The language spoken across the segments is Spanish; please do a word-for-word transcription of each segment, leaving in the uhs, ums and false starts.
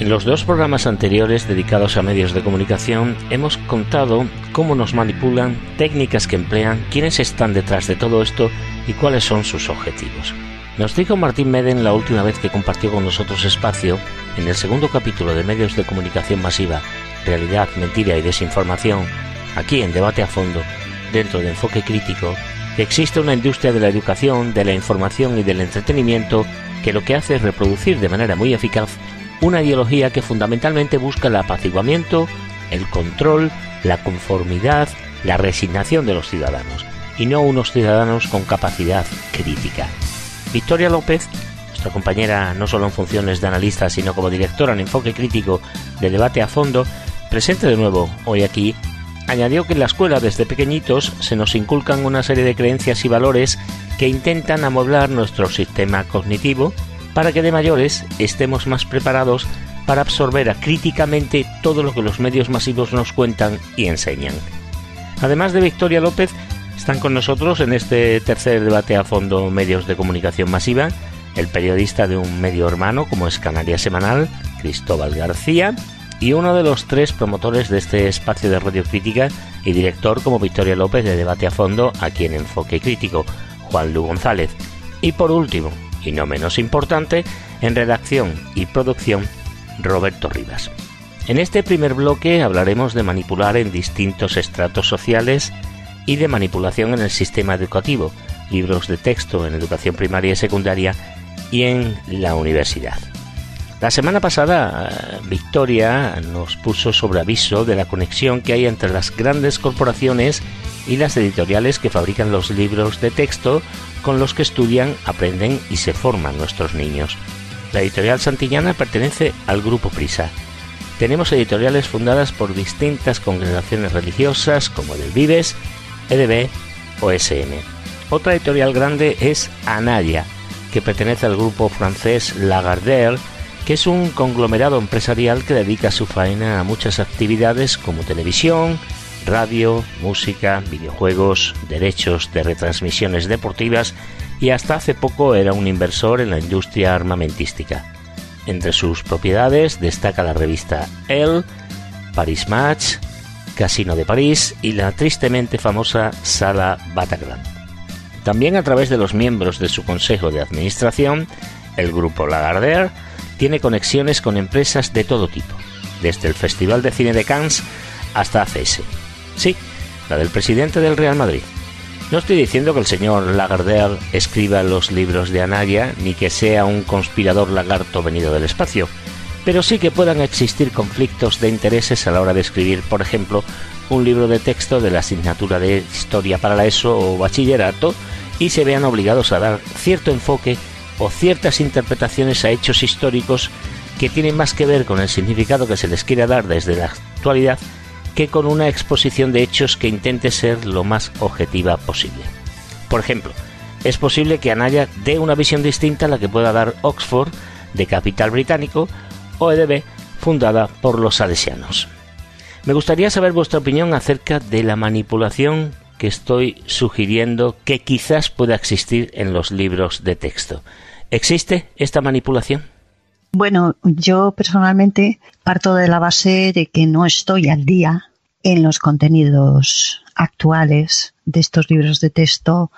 En los dos programas anteriores dedicados a medios de comunicación hemos contado cómo nos manipulan, técnicas que emplean, quiénes están detrás de todo esto y cuáles son sus objetivos. Nos dijo Martín Meden la última vez que compartió con nosotros espacio, en el segundo capítulo de Medios de Comunicación Masiva, Realidad, Mentira y Desinformación, aquí en Debate a Fondo, dentro de Enfoque Crítico, que existe una industria de la educación, de la información y del entretenimiento que lo que hace es reproducir de manera muy eficaz una ideología que fundamentalmente busca el apaciguamiento, el control, la conformidad, la resignación de los ciudadanos, y no unos ciudadanos con capacidad crítica. Victoria López, nuestra compañera no solo en funciones de analista, sino como directora en Enfoque Crítico de Debate a Fondo, presente de nuevo hoy aquí, añadió que en la escuela desde pequeñitos se nos inculcan una serie de creencias y valores que intentan amueblar nuestro sistema cognitivo para que de mayores estemos más preparados para absorber críticamente todo lo que los medios masivos nos cuentan y enseñan. Además de Victoria López, están con nosotros en este tercer Debate a Fondo Medios de Comunicación Masiva el periodista de un medio hermano como es Canarias Semanal, Cristóbal García, y uno de los tres promotores de este espacio de radio crítica y director como Victoria López de Debate a Fondo aquí en Enfoque Crítico, Juan Lu González. Y por último, y no menos importante, en redacción y producción, Roberto Rivas. En este primer bloque hablaremos de manipular en distintos estratos sociales y de manipulación en el sistema educativo, libros de texto en educación primaria y secundaria y en la universidad. La semana pasada, Victoria nos puso sobre aviso de la conexión que hay entre las grandes corporaciones y las editoriales que fabrican los libros de texto con los que estudian, aprenden y se forman nuestros niños. La editorial santillana pertenece al Grupo Prisa. Tenemos editoriales fundadas por distintas congregaciones religiosas como Del Vives, E D B o S M. Otra editorial grande es Anaya, que pertenece al grupo francés Lagardère, que es un conglomerado empresarial que dedica su faena a muchas actividades como televisión, radio, música, videojuegos, derechos de retransmisiones deportivas y hasta hace poco era un inversor en la industria armamentística. Entre sus propiedades destaca la revista Elle, Paris Match, Casino de París y la tristemente famosa Sala Bataclan. También a través de los miembros de su consejo de administración, el grupo Lagardère tiene conexiones con empresas de todo tipo, desde el Festival de Cine de Cannes hasta A C S. Sí, la del presidente del Real Madrid. No estoy diciendo que el señor Lagardère escriba los libros de Anaya, ni que sea un conspirador lagarto venido del espacio, pero sí que puedan existir conflictos de intereses a la hora de escribir, por ejemplo, un libro de texto de la asignatura de Historia para la ESO o Bachillerato y se vean obligados a dar cierto enfoque o ciertas interpretaciones a hechos históricos que tienen más que ver con el significado que se les quiere dar desde la actualidad que con una exposición de hechos que intente ser lo más objetiva posible. Por ejemplo, es posible que Anaya dé una visión distinta a la que pueda dar Oxford, de capital británico, o E D B, fundada por los salesianos. Me gustaría saber vuestra opinión acerca de la manipulación que estoy sugiriendo que quizás pueda existir en los libros de texto. ¿Existe esta manipulación? Bueno, yo personalmente parto de la base de que no estoy al día en los contenidos actuales de estos libros de texto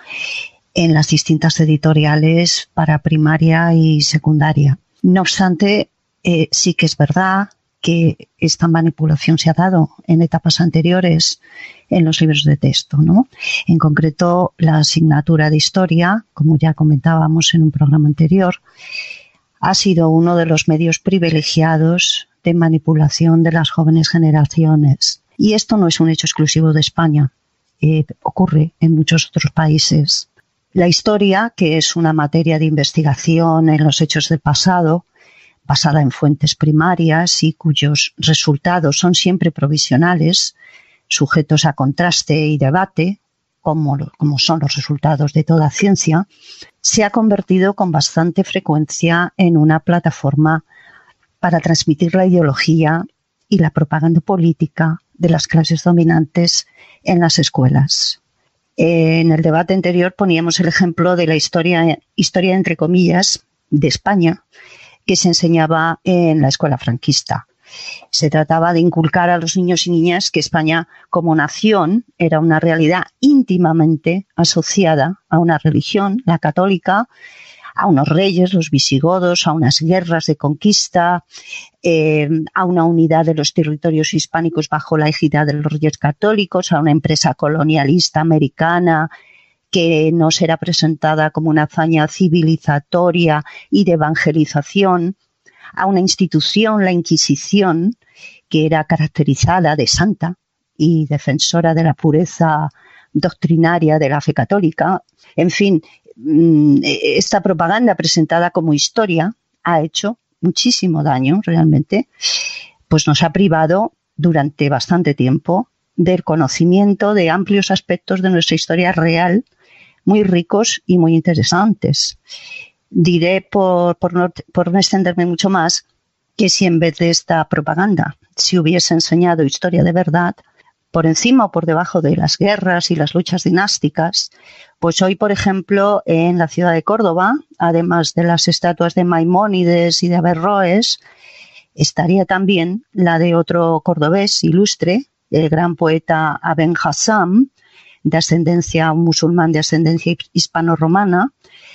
en las distintas editoriales para primaria y secundaria. No obstante, eh, sí que es verdad que esta manipulación se ha dado en etapas anteriores en los libros de texto, ¿no? En concreto, la asignatura de historia, como ya comentábamos en un programa anterior, ha sido uno de los medios privilegiados de manipulación de las jóvenes generaciones. Y esto no es un hecho exclusivo de España, eh, ocurre en muchos otros países. La historia, que es una materia de investigación en los hechos del pasado, basada en fuentes primarias y cuyos resultados son siempre provisionales, sujetos a contraste y debate, como, como son los resultados de toda ciencia, se ha convertido con bastante frecuencia en una plataforma para transmitir la ideología y la propaganda política de las clases dominantes en las escuelas. En el debate anterior poníamos el ejemplo de la historia, historia entre comillas, de España, que se enseñaba en la escuela franquista. Se trataba de inculcar a los niños y niñas que España como nación era una realidad íntimamente asociada a una religión, la católica, a unos reyes, los visigodos, a unas guerras de conquista, eh, a una unidad de los territorios hispánicos bajo la égida de los reyes católicos, a una empresa colonialista americana que nos era presentada como una hazaña civilizatoria y de evangelización, a una institución, la Inquisición, que era caracterizada de santa y defensora de la pureza doctrinaria de la fe católica. En fin, esta propaganda presentada como historia ha hecho muchísimo daño realmente, pues nos ha privado durante bastante tiempo del conocimiento de amplios aspectos de nuestra historia real, muy ricos y muy interesantes. Diré, por, por, no, por no extenderme mucho más, que si en vez de esta propaganda se hubiese enseñado historia de verdad, por encima o por debajo de las guerras y las luchas dinásticas, pues hoy, por ejemplo, en la ciudad de Córdoba, además de las estatuas de Maimónides y de Averroes, estaría también la de otro cordobés ilustre, el gran poeta Aben Hassam, de ascendencia un musulmán de ascendencia hispano-romana,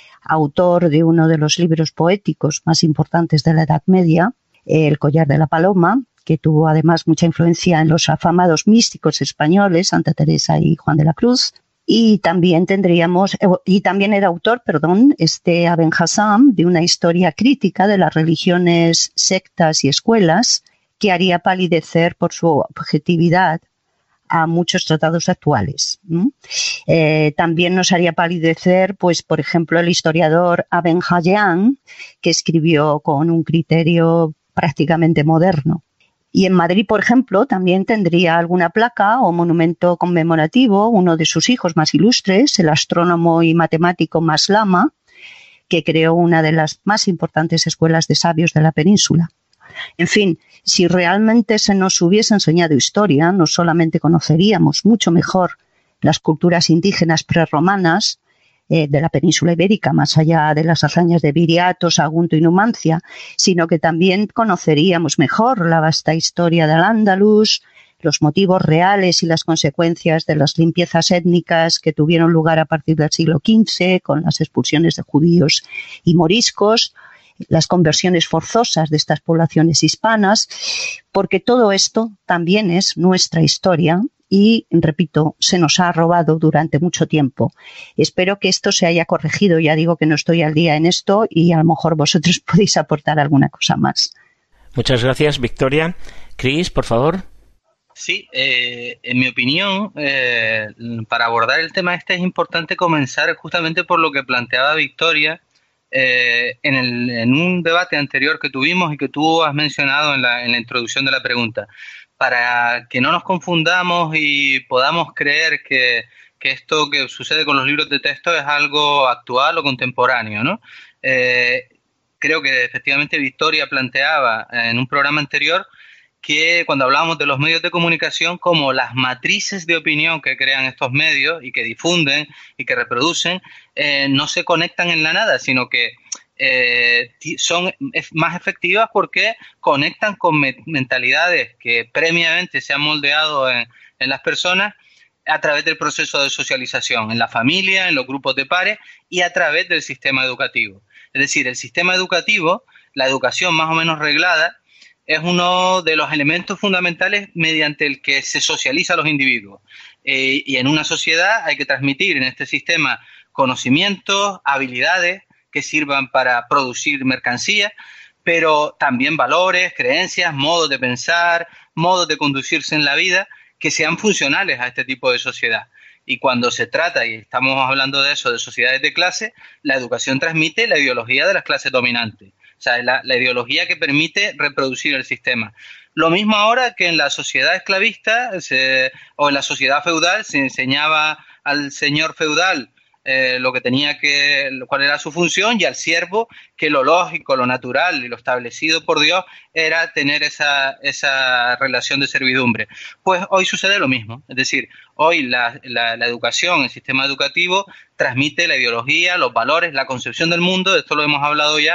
autor de uno de los libros poéticos más importantes de la Edad Media, El collar de la paloma, que tuvo además mucha influencia en los afamados místicos españoles, Santa Teresa y Juan de la Cruz. Y también tendríamos, y también era autor, perdón, este Aben Hassam, de una historia crítica de las religiones, sectas y escuelas, que haría palidecer por su objetividad a muchos tratados actuales. ¿Mm? Eh, también nos haría palidecer, pues, por ejemplo, el historiador Aben Hayyan, que escribió con un criterio prácticamente moderno. Y en Madrid, por ejemplo, también tendría alguna placa o monumento conmemorativo uno de sus hijos más ilustres, el astrónomo y matemático Maslama, que creó una de las más importantes escuelas de sabios de la península. En fin, si realmente se nos hubiese enseñado historia, no solamente conoceríamos mucho mejor las culturas indígenas prerromanas eh, de la península ibérica, más allá de las hazañas de Viriato, Sagunto y Numancia, sino que también conoceríamos mejor la vasta historia del Andalus, los motivos reales y las consecuencias de las limpiezas étnicas que tuvieron lugar a partir del siglo quince, con las expulsiones de judíos y moriscos, las conversiones forzosas de estas poblaciones hispanas, porque todo esto también es nuestra historia y, repito, se nos ha robado durante mucho tiempo. Espero que esto se haya corregido. Ya digo que no estoy al día en esto y a lo mejor vosotros podéis aportar alguna cosa más. Muchas gracias, Victoria. Cris, por favor. Sí, eh, en mi opinión, eh, para abordar el tema este es importante comenzar justamente por lo que planteaba Victoria, Eh, en, el, en un debate anterior que tuvimos y que tú has mencionado en la, en la introducción de la pregunta, para que no nos confundamos y podamos creer que, que esto que sucede con los libros de texto es algo actual o contemporáneo, ¿no? Eh, creo que efectivamente Victoria planteaba en un programa anterior que cuando hablábamos de los medios de comunicación como las matrices de opinión que crean estos medios y que difunden y que reproducen, eh, no se conectan en la nada, sino que eh, son más efectivas porque conectan con me- mentalidades que previamente se han moldeado en, en las personas a través del proceso de socialización, en la familia, en los grupos de pares y a través del sistema educativo. Es decir, el sistema educativo, la educación más o menos reglada, es uno de los elementos fundamentales mediante el que se socializa a los individuos. Eh, y en una sociedad hay que transmitir en este sistema conocimientos, habilidades que sirvan para producir mercancías, pero también valores, creencias, modos de pensar, modos de conducirse en la vida que sean funcionales a este tipo de sociedad. Y cuando se trata, y estamos hablando de eso, de sociedades de clase, la educación transmite la ideología de las clases dominantes. O sea, la, la ideología que permite reproducir el sistema. Lo mismo ahora que en la sociedad esclavista se, o en la sociedad feudal se enseñaba al señor feudal eh, lo que tenía que, cuál era su función, y al siervo que lo lógico, lo natural y lo establecido por Dios era tener esa, esa relación de servidumbre. Pues hoy sucede lo mismo. Es decir, hoy la, la, la educación, el sistema educativo transmite la ideología, los valores, la concepción del mundo, de esto lo hemos hablado ya,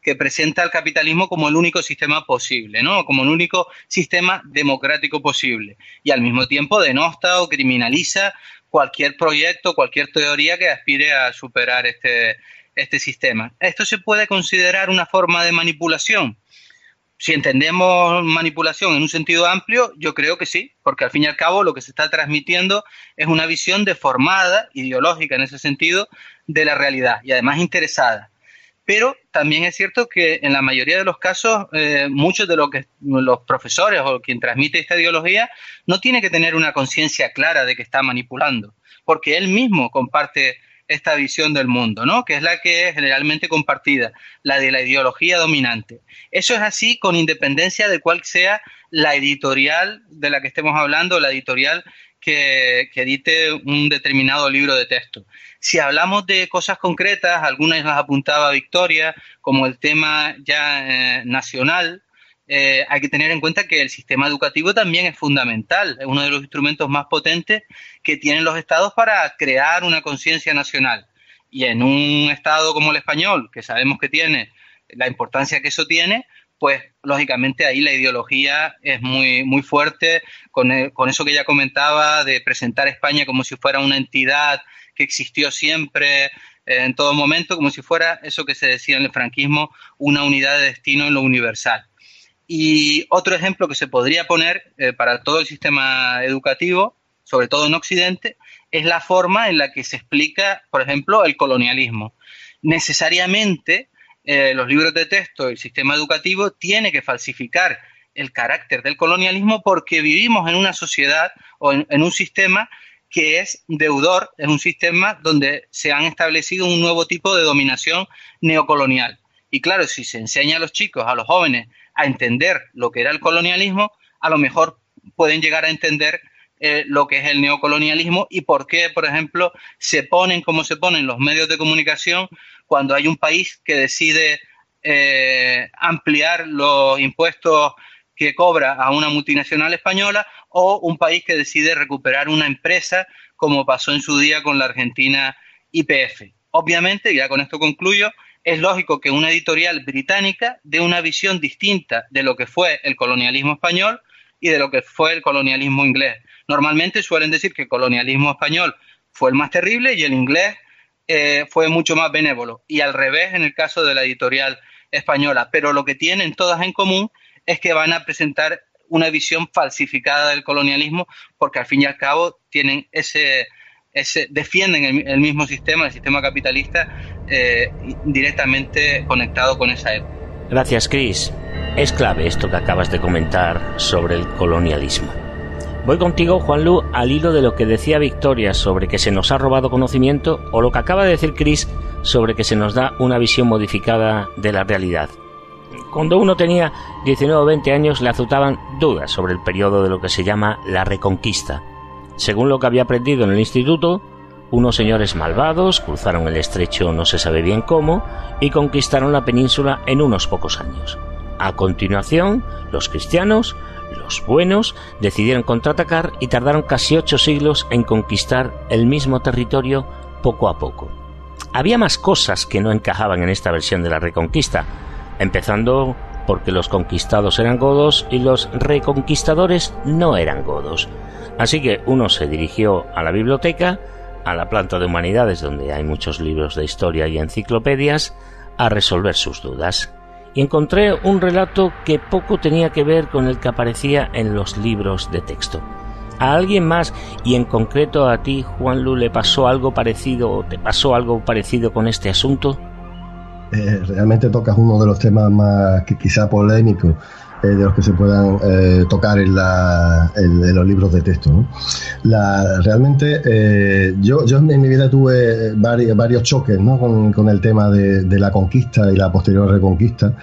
que presenta al capitalismo como el único sistema posible, ¿no? Como el único sistema democrático posible. Y al mismo tiempo denosta o criminaliza cualquier proyecto, cualquier teoría que aspire a superar este, este sistema. ¿Esto se puede considerar una forma de manipulación? Si entendemos manipulación en un sentido amplio, yo creo que sí, porque al fin y al cabo lo que se está transmitiendo es una visión deformada, ideológica en ese sentido, de la realidad y además interesada. Pero también es cierto que en la mayoría de los casos, eh, muchos de lo que los profesores o quien transmite esta ideología no tiene que tener una conciencia clara de que está manipulando, porque él mismo comparte esta visión del mundo, ¿no? Que es la que es generalmente compartida, la de la ideología dominante. Eso es así con independencia de cuál sea la editorial de la que estemos hablando, la editorial que, que edite un determinado libro de texto. Si hablamos de cosas concretas, algunas las apuntaba Victoria, como el tema ya eh, nacional, eh, hay que tener en cuenta que el sistema educativo también es fundamental, es uno de los instrumentos más potentes que tienen los estados para crear una conciencia nacional. Y en un estado como el español, que sabemos que tiene la importancia que eso tiene, pues lógicamente ahí la ideología es muy, muy fuerte, con, el, con eso que ya comentaba de presentar a España como si fuera una entidad que existió siempre, eh, en todo momento, como si fuera eso que se decía en el franquismo, una unidad de destino en lo universal. Y otro ejemplo que se podría poner eh, para todo el sistema educativo, sobre todo en Occidente, es la forma en la que se explica, por ejemplo, el colonialismo. Necesariamente, eh, los libros de texto del sistema educativo tiene que falsificar el carácter del colonialismo porque vivimos en una sociedad o en, en un sistema que es deudor, es un sistema donde se han establecido un nuevo tipo de dominación neocolonial. Y claro, si se enseña a los chicos, a los jóvenes, a entender lo que era el colonialismo, a lo mejor pueden llegar a entender eh, lo que es el neocolonialismo y por qué, por ejemplo, se ponen como se ponen los medios de comunicación cuando hay un país que decide eh, ampliar los impuestos que cobra a una multinacional española o un país que decide recuperar una empresa como pasó en su día con la Argentina Y P F. Obviamente, ya con esto concluyo, es lógico que una editorial británica dé una visión distinta de lo que fue el colonialismo español y de lo que fue el colonialismo inglés. Normalmente suelen decir que el colonialismo español fue el más terrible y el inglés eh, fue mucho más benévolo. Y al revés en el caso de la editorial española. Pero lo que tienen todas en común es que van a presentar una visión falsificada del colonialismo porque al fin y al cabo tienen ese... Ese, defienden el, el mismo sistema, el sistema capitalista, eh, directamente conectado con esa época. Gracias, Chris. Es clave esto que acabas de comentar sobre el colonialismo. Voy contigo, Juanlu, al hilo de lo que decía Victoria sobre que se nos ha robado conocimiento o lo que acaba de decir Chris sobre que se nos da una visión modificada de la realidad. Cuando uno tenía diecinueve o veinte años le azotaban dudas sobre el periodo de lo que se llama la Reconquista. Según lo que había aprendido en el instituto, unos señores malvados cruzaron el estrecho no se sabe bien cómo y conquistaron la península en unos pocos años. A continuación, los cristianos, los buenos, decidieron contraatacar y tardaron casi ocho siglos en conquistar el mismo territorio poco a poco. Había más cosas que no encajaban en esta versión de la Reconquista, empezando porque los conquistados eran godos y los reconquistadores no eran godos. Así que uno se dirigió a la biblioteca, a la planta de humanidades donde hay muchos libros de historia y enciclopedias, a resolver sus dudas. Y encontré un relato que poco tenía que ver con el que aparecía en los libros de texto. ¿A alguien más, y en concreto a ti, Juanlu, le pasó algo parecido o te pasó algo parecido con este asunto? Eh, realmente tocas uno de los temas más que quizá polémicos eh, de los que se puedan eh, tocar en, la, en, en los libros de texto, ¿no? La, realmente eh, yo, yo en mi vida tuve varios, varios choques, ¿no? con, con el tema de, de la conquista y la posterior reconquista,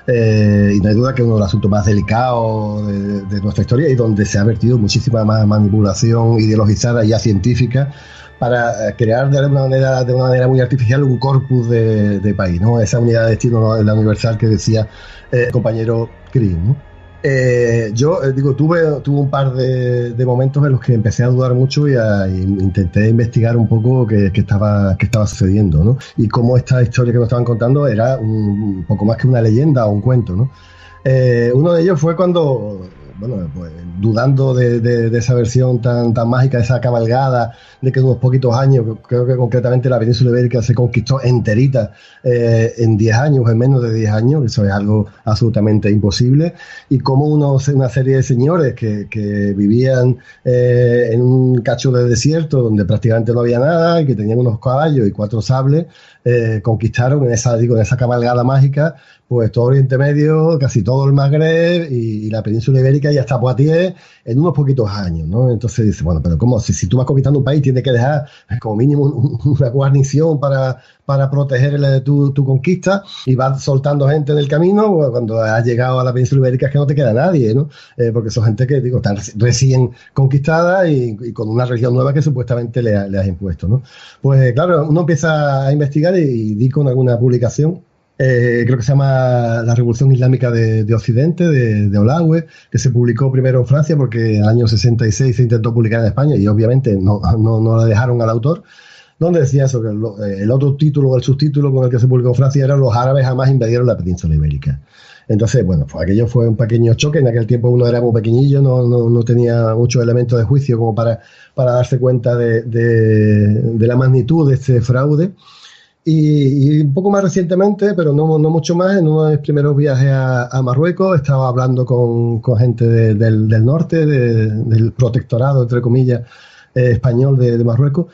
eh, y no hay duda que es uno de los asuntos más delicados de, de nuestra historia y donde se ha vertido muchísima más manipulación ideologizada y ya científica para crear de alguna manera, de una manera muy artificial, un corpus de, de país, ¿no? Esa unidad de destino, ¿no?, la universal que decía el eh, compañero Chris, ¿no? Eh, yo eh, digo, tuve, tuve un par de, de momentos en los que empecé a dudar mucho y, a, y intenté investigar un poco qué, qué, estaba, qué estaba sucediendo, ¿no? Y cómo esta historia que nos estaban contando era un, un poco más que una leyenda o un cuento, ¿no? Eh, uno de ellos fue cuando, bueno, pues dudando de, de, de esa versión tan, tan mágica, esa cabalgada de que en unos poquitos años, creo que concretamente la península ibérica se conquistó enterita eh, en diez años, en menos de diez años, que eso es algo absolutamente imposible, y como unos, una serie de señores que, que vivían eh, en un cacho de desierto donde prácticamente no había nada y que tenían unos caballos y cuatro sables, eh, conquistaron en esa, digo, en esa cabalgada mágica pues todo Oriente Medio, casi todo el Magreb y, y la península ibérica y hasta Poitiers en unos poquitos años, ¿no? Entonces dice, bueno, pero ¿cómo? Si, si tú vas conquistando un país tienes que dejar como mínimo un, una guarnición para, para proteger el, tu, tu conquista y vas soltando gente en el camino, bueno, cuando has llegado a la península ibérica es que no te queda nadie, ¿no? Eh, porque son gente que, digo, está recién conquistada y, y con una religión nueva que supuestamente le, le has impuesto, ¿no? Pues claro, uno empieza a investigar y, y di con alguna publicación. Eh, creo que se llama La Revolución Islámica de, de Occidente, de, de Olague, que se publicó primero en Francia porque en el año sesenta y seis se intentó publicar en España y obviamente no, no, no la dejaron al autor, donde decía eso, que el, el otro título o el subtítulo con el que se publicó en Francia era Los árabes jamás invadieron la península ibérica. Entonces, bueno, pues aquello fue un pequeño choque. En aquel tiempo uno era muy pequeñillo, no, no, no tenía muchos elementos de juicio como para, para darse cuenta de, de, de la magnitud de este fraude. Y, y un poco más recientemente, pero no, no mucho más, en uno de mis primeros viajes a, a Marruecos, estaba hablando con, con gente de, del, del norte, de, del protectorado, entre comillas, eh, español de, de Marruecos,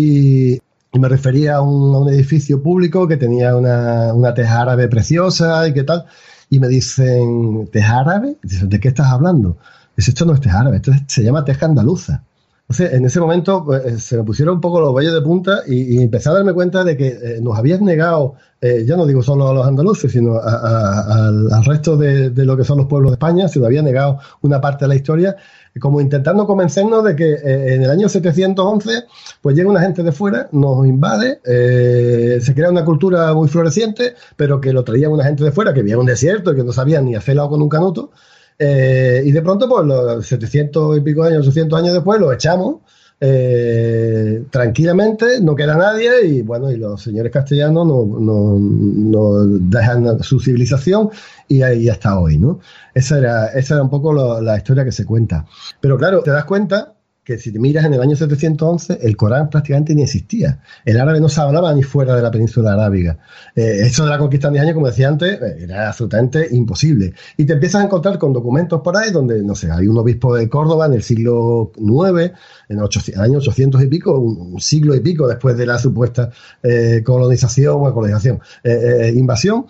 y, y me refería a un, a un edificio público que tenía una, una teja árabe preciosa y qué tal, y me dicen, ¿teja árabe? Dicen, ¿de qué estás hablando? Dice, esto no es teja árabe, esto es, se llama teja andaluza. Entonces, en ese momento pues, se me pusieron un poco los vellos de punta y, y empecé a darme cuenta de que eh, nos habían negado, eh, ya no digo solo a los andaluces, sino a, a, al, al resto de, de lo que son los pueblos de España, se nos había negado una parte de la historia, como intentando convencernos de que eh, en el año setecientos once pues llega una gente de fuera, nos invade, eh, se crea una cultura muy floreciente, pero que lo traía una gente de fuera que vivía en un desierto y que no sabían ni hacer lado con un canuto. Eh, y de pronto, pues los setecientos y pico años, ochocientos años después, lo echamos eh, tranquilamente, no queda nadie y bueno, y los señores castellanos no, no, no dejan su civilización y ahí hasta hoy, ¿no? Esa era, esa era un poco lo, la historia que se cuenta. Pero claro, te das cuenta que si te miras en el año setecientos once, el Corán prácticamente ni existía. El árabe no se hablaba ni fuera de la península arábiga. Eh, esto de la conquista en diez años, como decía antes, era absolutamente imposible. Y te empiezas a encontrar con documentos por ahí donde, no sé, hay un obispo de Córdoba en el siglo nueve, en el año ochocientos y pico, un, un siglo y pico después de la supuesta eh, colonización o colonización, eh, eh, invasión,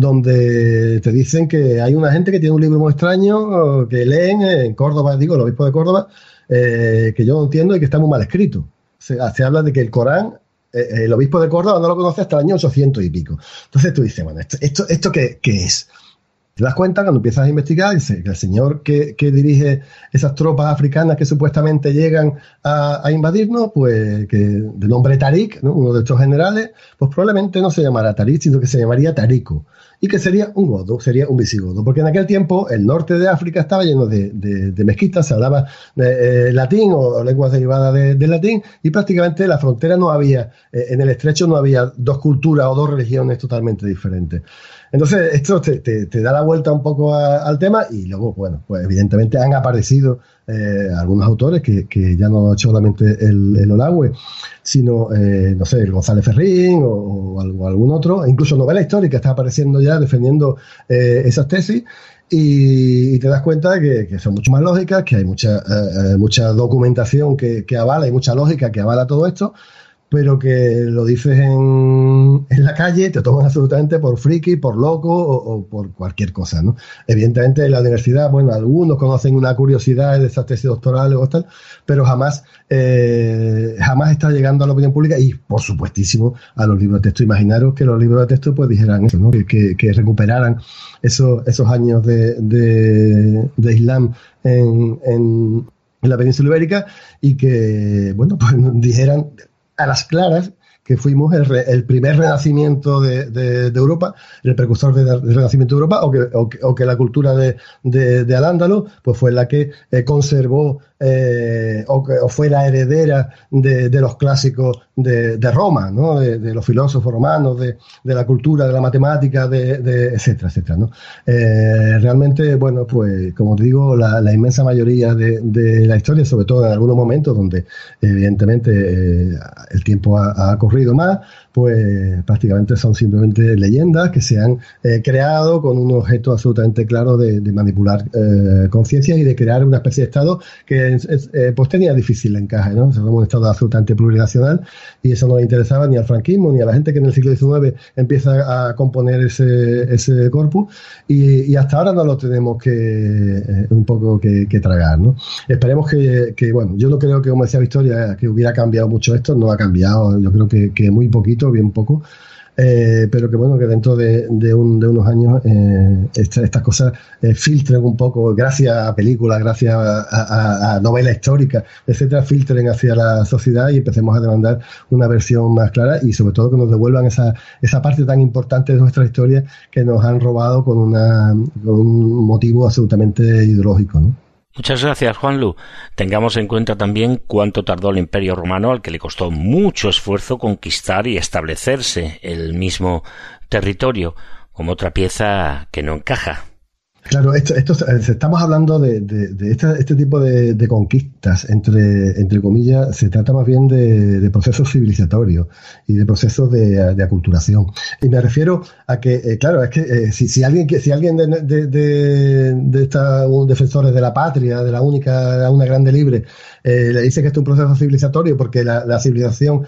donde te dicen que hay una gente que tiene un libro muy extraño que leen en Córdoba, digo, el obispo de Córdoba, Eh, que yo no entiendo y que está muy mal escrito. Se, se habla de que el Corán, eh, el obispo de Córdoba no lo conoce hasta el año ochocientos y pico. Entonces tú dices, bueno, ¿esto, esto, esto qué, qué es? Te das cuenta cuando empiezas a investigar, dice que el señor que, que dirige esas tropas africanas que supuestamente llegan a, a invadirnos, pues que de nombre Tarik, ¿no? Uno de estos generales, pues probablemente no se llamará Tarik, sino que se llamaría Tarico. Y que sería un godo, sería un visigodo, porque en aquel tiempo el norte de África estaba lleno de, de, de mezquitas, se hablaba de, eh, latín o, o lenguas derivadas de, de latín, y prácticamente en la frontera no había, eh, en el estrecho no había dos culturas o dos religiones totalmente diferentes. Entonces esto te, te, te da la vuelta un poco a, al tema y luego, bueno, pues evidentemente han aparecido eh, algunos autores que, que ya no solamente el, el Olague, sino, eh, no sé, el González Ferrín o, o algún otro, incluso novela histórica está apareciendo ya defendiendo eh, esas tesis. Y, y te das cuenta que, que son mucho más lógicas, que hay mucha, eh, mucha documentación que, que avala y mucha lógica que avala todo esto, pero que lo dices en, en la calle, te toman absolutamente por friki, por loco o, o por cualquier cosa, ¿no? Evidentemente en la universidad, bueno, algunos conocen una curiosidad de esas tesis doctorales o tal, pero jamás eh, jamás está llegando a la opinión pública y, por supuestísimo, a los libros de texto. Imaginaros que los libros de texto pues dijeran eso, ¿no? Que, que, que recuperaran esos, esos años de, de, de Islam en, en, en la península ibérica y que, bueno, pues dijeran a las claras que fuimos el, re, el primer renacimiento de, de, de Europa, el precursor de, del renacimiento de Europa, o que, o que, o que la cultura de, de, de Al-Ándalus pues fue la que eh, conservó eh, o, que, o fue la heredera de, de los clásicos de, de Roma, ¿no? de, de los filósofos romanos, de, de la cultura, de la matemática, de, de etcétera, etcétera, ¿no? Eh, realmente, bueno, pues como te digo, la, la inmensa mayoría de, de la historia, sobre todo en algunos momentos donde evidentemente eh, el tiempo ha, ha corrido más, pues prácticamente son simplemente leyendas que se han eh, creado con un objeto absolutamente claro de, de manipular eh, conciencias y de crear una especie de Estado que eh, pues tenía difícil encaje, ¿no? Somos un Estado absolutamente plurinacional y eso no le interesaba ni al franquismo ni a la gente que en el siglo diecinueve empieza a componer ese, ese corpus y, y hasta ahora no lo tenemos que eh, un poco que, que tragar, ¿no? Esperemos que, que, bueno, yo no creo que, como decía Victoria, que hubiera cambiado mucho esto, no ha cambiado, yo creo que, que muy poquito, bien poco, eh, pero que bueno, que dentro de, de, un, de unos años eh, esta, estas cosas eh, filtren un poco, gracias a películas, gracias a, a, a novelas históricas, etcétera, filtren hacia la sociedad y empecemos a demandar una versión más clara y sobre todo que nos devuelvan esa, esa parte tan importante de nuestra historia que nos han robado con, una, con un motivo absolutamente ideológico, ¿no? Muchas gracias, Juanlu. Tengamos en cuenta también cuánto tardó el Imperio Romano, al que le costó mucho esfuerzo conquistar y establecerse el mismo territorio, como otra pieza que no encaja. Claro, esto, esto estamos hablando de, de, de este, este tipo de, de conquistas, entre, entre comillas, se trata más bien de, de procesos civilizatorios y de procesos de, de aculturación. Y me refiero a que, eh, claro, es que eh, si, si alguien, si alguien de, de, de, de estos defensores de la patria, de la única, una grande libre, eh, le dice que esto es un proceso civilizatorio porque la, la civilización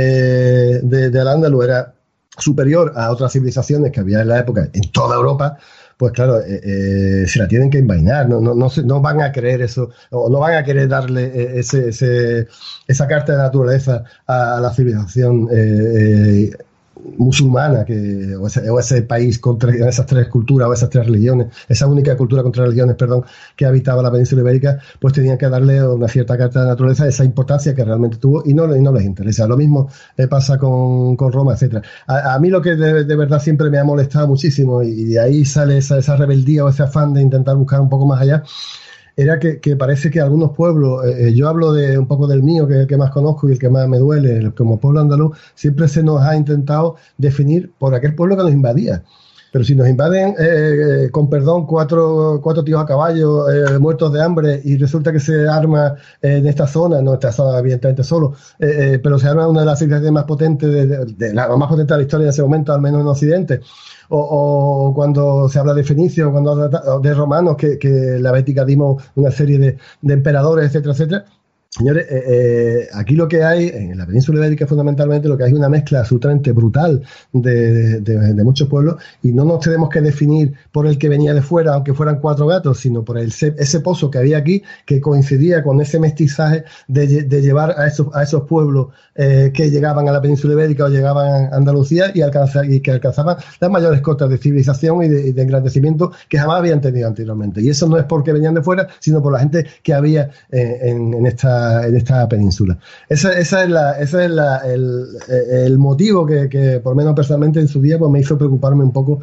eh, de, de Al-Ándalus era superior a otras civilizaciones que había en la época en toda Europa, pues claro, eh, eh, se la tienen que envainar, no, no, no, se, no van a creer eso, o no van a querer darle ese, ese, esa carta de naturaleza a, a la civilización eh, eh, musulmana, que, o, ese, o ese país contra esas tres culturas, o esas tres religiones, esa única cultura contra religiones, perdón, que habitaba la península ibérica, pues tenían que darle una cierta carta de naturaleza, esa importancia que realmente tuvo, y no, y no les interesa. Lo mismo eh, pasa con, con Roma, etcétera. A, a mí lo que de, de verdad siempre me ha molestado muchísimo, y de ahí sale esa, esa rebeldía o ese afán de intentar buscar un poco más allá, era que, que parece que algunos pueblos, eh, yo hablo de un poco del mío, que es el que más conozco y el que más me duele, el, como pueblo andaluz, siempre se nos ha intentado definir por aquel pueblo que nos invadía. Pero si nos invaden, eh, con perdón, cuatro, cuatro tíos a caballo, eh, muertos de hambre, y resulta que se arma eh, en esta zona, no esta zona evidentemente solo, eh, eh, pero se arma una de las civilizaciones más potentes, de, de, de la más potente de la historia en ese momento, al menos en Occidente. O, o cuando se habla de fenicios, cuando habla de romanos, que, que la Bética dimos una serie de, de emperadores, etcétera, etcétera. Señores, eh, eh, aquí lo que hay, en la península ibérica fundamentalmente, lo que hay es una mezcla absolutamente brutal de, de, de muchos pueblos, y no nos tenemos que definir por el que venía de fuera, aunque fueran cuatro gatos, sino por el, ese pozo que había aquí, que coincidía con ese mestizaje de, de llevar a esos, a esos pueblos eh, que llegaban a la península ibérica o llegaban a Andalucía y, alcanzar, y que alcanzaban las mayores cotas de civilización y de, y de engrandecimiento que jamás habían tenido anteriormente. Y eso no es porque venían de fuera, sino por la gente que había eh, en, en esta en esta península. Esa, esa es la, ese es la, el, el motivo que, que, por lo menos personalmente en su día, pues me hizo preocuparme un poco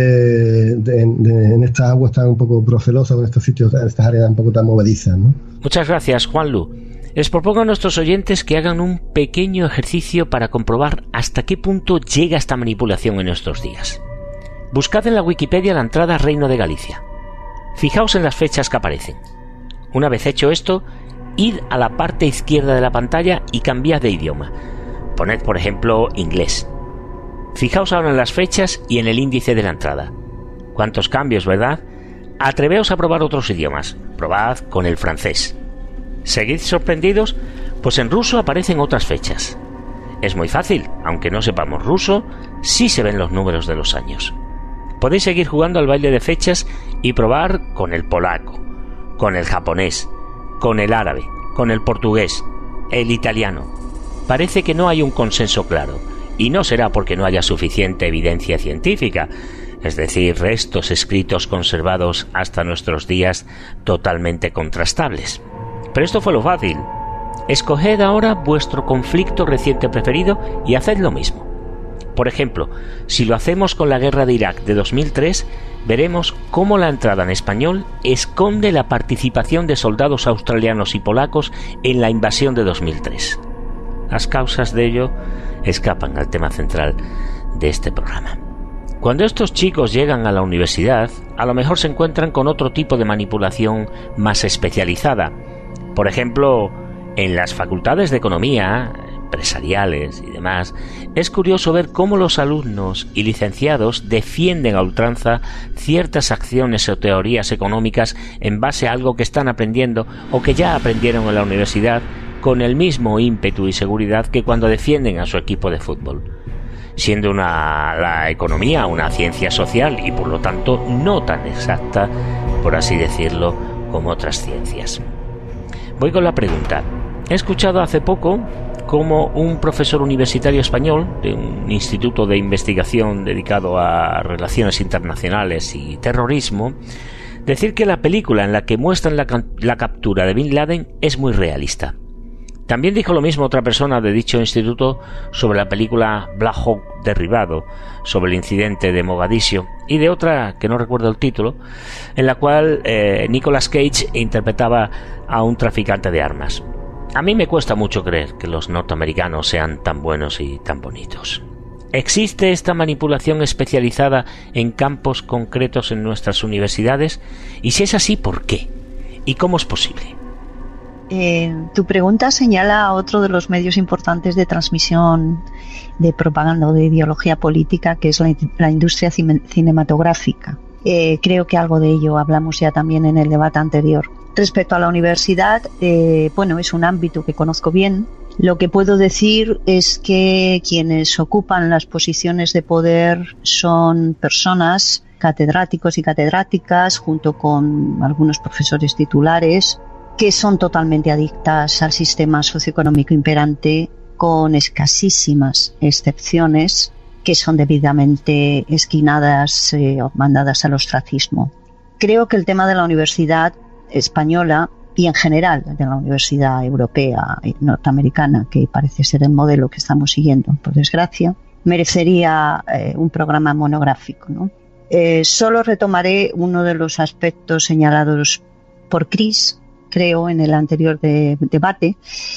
eh, de, de, en estas aguas tan un poco procelosas, en estos sitios, en estas áreas un poco tan movedizas, ¿no? Muchas gracias, Juanlu. Les propongo a nuestros oyentes que hagan un pequeño ejercicio para comprobar hasta qué punto llega esta manipulación en nuestros días. Buscad en la Wikipedia la entrada Reino de Galicia. Fijaos en las fechas que aparecen. Una vez hecho esto, id a la parte izquierda de la pantalla y cambiad de idioma. Poned, por ejemplo, inglés. Fijaos ahora en las fechas y en el índice de la entrada. ¿Cuántos cambios, verdad? Atreveos a probar otros idiomas. Probad con el francés. ¿Seguid sorprendidos? Pues en ruso aparecen otras fechas. Es muy fácil, aunque no sepamos ruso, sí se ven los números de los años. Podéis seguir jugando al baile de fechas y probar con el polaco, con el japonés, con el árabe, con el portugués, el italiano. Parece que no hay un consenso claro, y no será porque no haya suficiente evidencia científica, es decir, restos escritos conservados hasta nuestros días totalmente contrastables. Pero esto fue lo fácil. Escoged ahora vuestro conflicto reciente preferido y haced lo mismo. Por ejemplo, si lo hacemos con la guerra de Irak de dos mil tres, veremos cómo la entrada en español esconde la participación de soldados australianos y polacos en la invasión de dos mil tres. Las causas de ello escapan al tema central de este programa. Cuando estos chicos llegan a la universidad, a lo mejor se encuentran con otro tipo de manipulación más especializada. Por ejemplo, en las facultades de economía, empresariales y demás, es curioso ver cómo los alumnos y licenciados defienden a ultranza ciertas acciones o teorías económicas en base a algo que están aprendiendo o que ya aprendieron en la universidad con el mismo ímpetu y seguridad que cuando defienden a su equipo de fútbol. Siendo una, la economía una ciencia social y por lo tanto no tan exacta, por así decirlo, como otras ciencias. Voy con la pregunta. He escuchado hace poco cómo un profesor universitario español de un instituto de investigación dedicado a relaciones internacionales y terrorismo decir que la película en la que muestran la, la captura de Bin Laden es muy realista. También dijo lo mismo otra persona de dicho instituto sobre la película Black Hawk Derribado, sobre el incidente de Mogadiscio, y de otra, que no recuerdo el título, en la cual eh, Nicolas Cage interpretaba a un traficante de armas. A mí me cuesta mucho creer que los norteamericanos sean tan buenos y tan bonitos. ¿Existe esta manipulación especializada en campos concretos en nuestras universidades? Y si es así, ¿por qué? ¿Y cómo es posible? Eh, tu pregunta señala otro de los medios importantes de transmisión de propaganda o de ideología política, que es la, la industria cinematográfica. Eh, creo que algo de ello hablamos ya también en el debate anterior. Respecto a la universidad, eh, bueno, es un ámbito que conozco bien. Lo que puedo decir es que quienes ocupan las posiciones de poder son personas, catedráticos y catedráticas, junto con algunos profesores titulares, que son totalmente adictas al sistema socioeconómico imperante, con escasísimas excepciones que son debidamente esquinadas eh, o mandadas al ostracismo. Creo que el tema de la universidad española y en general de la universidad europea y norteamericana, que parece ser el modelo que estamos siguiendo, por desgracia, merecería eh, un programa monográfico, ¿no? Eh, solo retomaré uno de los aspectos señalados por Chris, creo, en el anterior de, debate,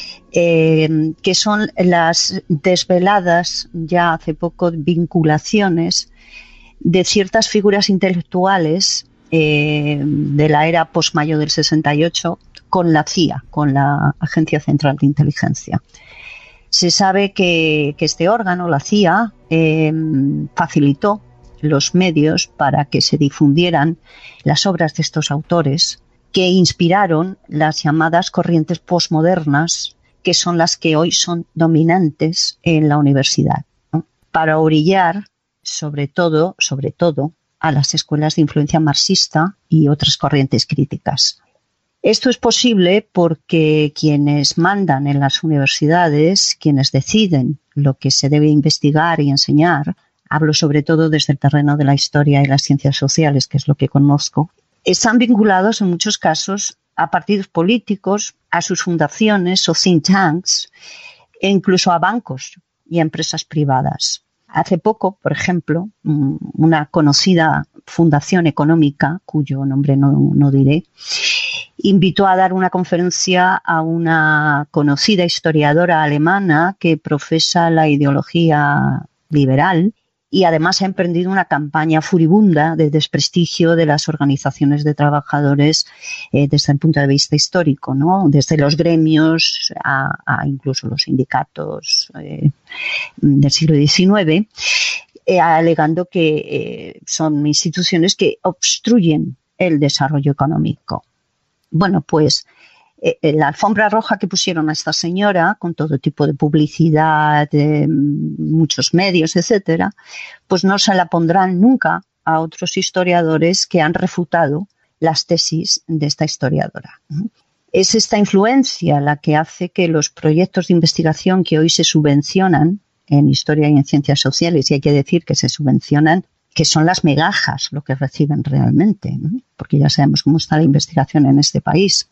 eh, que son las desveladas ya hace poco vinculaciones de ciertas figuras intelectuales eh, de la era post-mayo del sesenta y ocho con la C I A, con la Agencia Central de Inteligencia. Se sabe que, que este órgano, la C I A, eh, facilitó los medios para que se difundieran las obras de estos autores, que inspiraron las llamadas corrientes postmodernas, que son las que hoy son dominantes en la universidad, ¿no? Para orillar, sobre todo, sobre todo, a las escuelas de influencia marxista y otras corrientes críticas. Esto es posible porque quienes mandan en las universidades, quienes deciden lo que se debe investigar y enseñar, hablo sobre todo desde el terreno de la historia y las ciencias sociales, que es lo que conozco, están vinculados en muchos casos a partidos políticos, a sus fundaciones o think tanks e incluso a bancos y a empresas privadas. Hace poco, por ejemplo, una conocida fundación económica, cuyo nombre no, no diré, invitó a dar una conferencia a una conocida historiadora alemana que profesa la ideología liberal y además ha emprendido una campaña furibunda de desprestigio de las organizaciones de trabajadores eh, desde el punto de vista histórico, ¿no? Desde los gremios a, a incluso los sindicatos eh, del siglo diecinueve, eh, alegando que eh, son instituciones que obstruyen el desarrollo económico. Bueno, pues eh, la alfombra roja que pusieron a esta señora, con todo tipo de publicidad, de muchos medios, etcétera, pues no se la pondrán nunca a otros historiadores que han refutado las tesis de esta historiadora. Es esta influencia la que hace que los proyectos de investigación que hoy se subvencionan en historia y en ciencias sociales, y hay que decir que se subvencionan, que son las migajas lo que reciben realmente, ¿no? Porque ya sabemos cómo está la investigación en este país,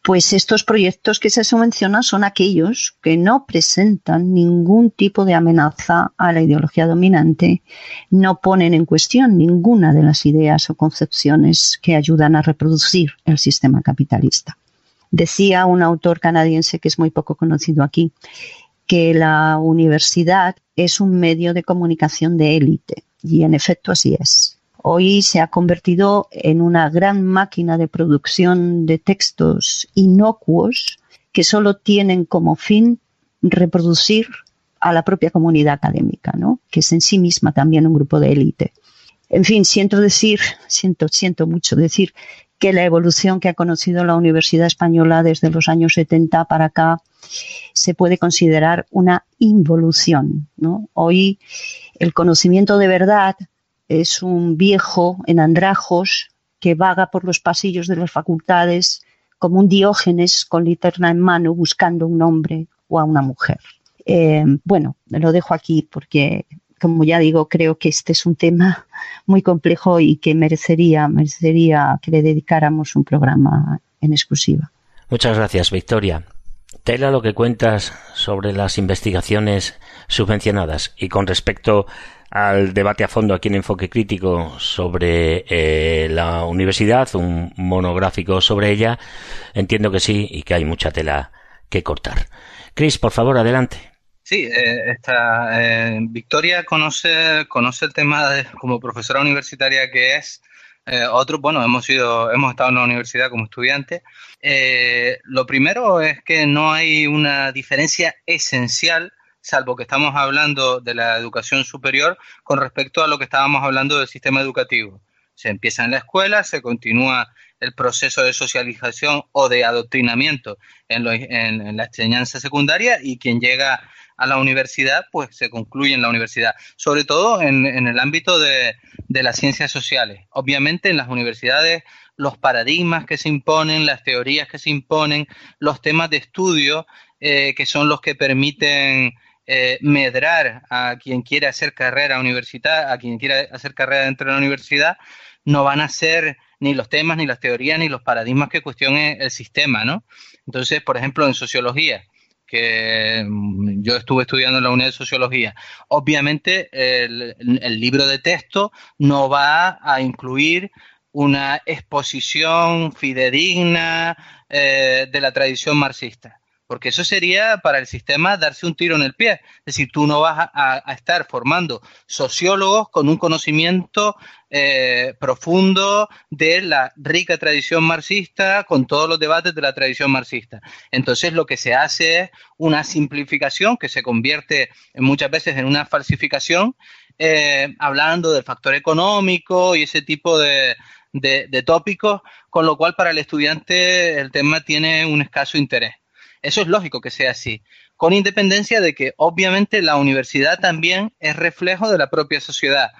pues estos proyectos que se subvencionan son aquellos que no presentan ningún tipo de amenaza a la ideología dominante, no ponen en cuestión ninguna de las ideas o concepciones que ayudan a reproducir el sistema capitalista. Decía un autor canadiense que es muy poco conocido aquí, que la universidad es un medio de comunicación de élite, y en efecto así es. Hoy se ha convertido en una gran máquina de producción de textos inocuos que solo tienen como fin reproducir a la propia comunidad académica, ¿no? Que es en sí misma también un grupo de élite. En fin, siento decir, siento, siento mucho decir que la evolución que ha conocido la Universidad Española desde los años setenta para acá se puede considerar una involución, ¿no? Hoy el conocimiento de verdad es un viejo en andrajos que vaga por los pasillos de las facultades como un Diógenes con linterna en mano buscando un hombre o a una mujer. Eh, bueno, lo dejo aquí porque, como ya digo, creo que este es un tema muy complejo y que merecería, merecería que le dedicáramos un programa en exclusiva. Muchas gracias, Victoria. Tela lo que cuentas sobre las investigaciones subvencionadas y con respecto al debate a fondo aquí en Enfoque Crítico sobre eh, la universidad, un monográfico sobre ella, entiendo que sí y que hay mucha tela que cortar. Chris, por favor, adelante. Sí, eh, esta, eh, Victoria conoce, conoce el tema de, como profesora universitaria que es. Eh, otros, bueno, hemos sido, hemos estado en la universidad como estudiantes. Eh, lo primero es que no hay una diferencia esencial, salvo que estamos hablando de la educación superior, con respecto a lo que estábamos hablando del sistema educativo. Se empieza en la escuela, se continúa el proceso de socialización o de adoctrinamiento en, lo, en, en la enseñanza secundaria, y quien llega a la universidad, pues se concluye en la universidad, sobre todo en, en el ámbito de, de las ciencias sociales. Obviamente en las universidades los paradigmas que se imponen, las teorías que se imponen, los temas de estudio eh, que son los que permiten eh, medrar a quien quiere hacer carrera universitaria, a quien quiera hacer carrera dentro de la universidad, no van a ser ni los temas, ni las teorías, ni los paradigmas que cuestionen el sistema, ¿no? Entonces, por ejemplo, en sociología, que yo estuve estudiando en la unidad de sociología, obviamente el, el libro de texto no va a incluir una exposición fidedigna eh, de la tradición marxista, porque eso sería para el sistema darse un tiro en el pie. Es decir, tú no vas a, a estar formando sociólogos con un conocimiento eh, profundo de la rica tradición marxista, con todos los debates de la tradición marxista. Entonces lo que se hace es una simplificación que se convierte muchas veces en una falsificación, eh, hablando del factor económico y ese tipo de, de, de tópicos, con lo cual para el estudiante el tema tiene un escaso interés. Eso es lógico que sea así, con independencia de que obviamente la universidad también es reflejo de la propia sociedad.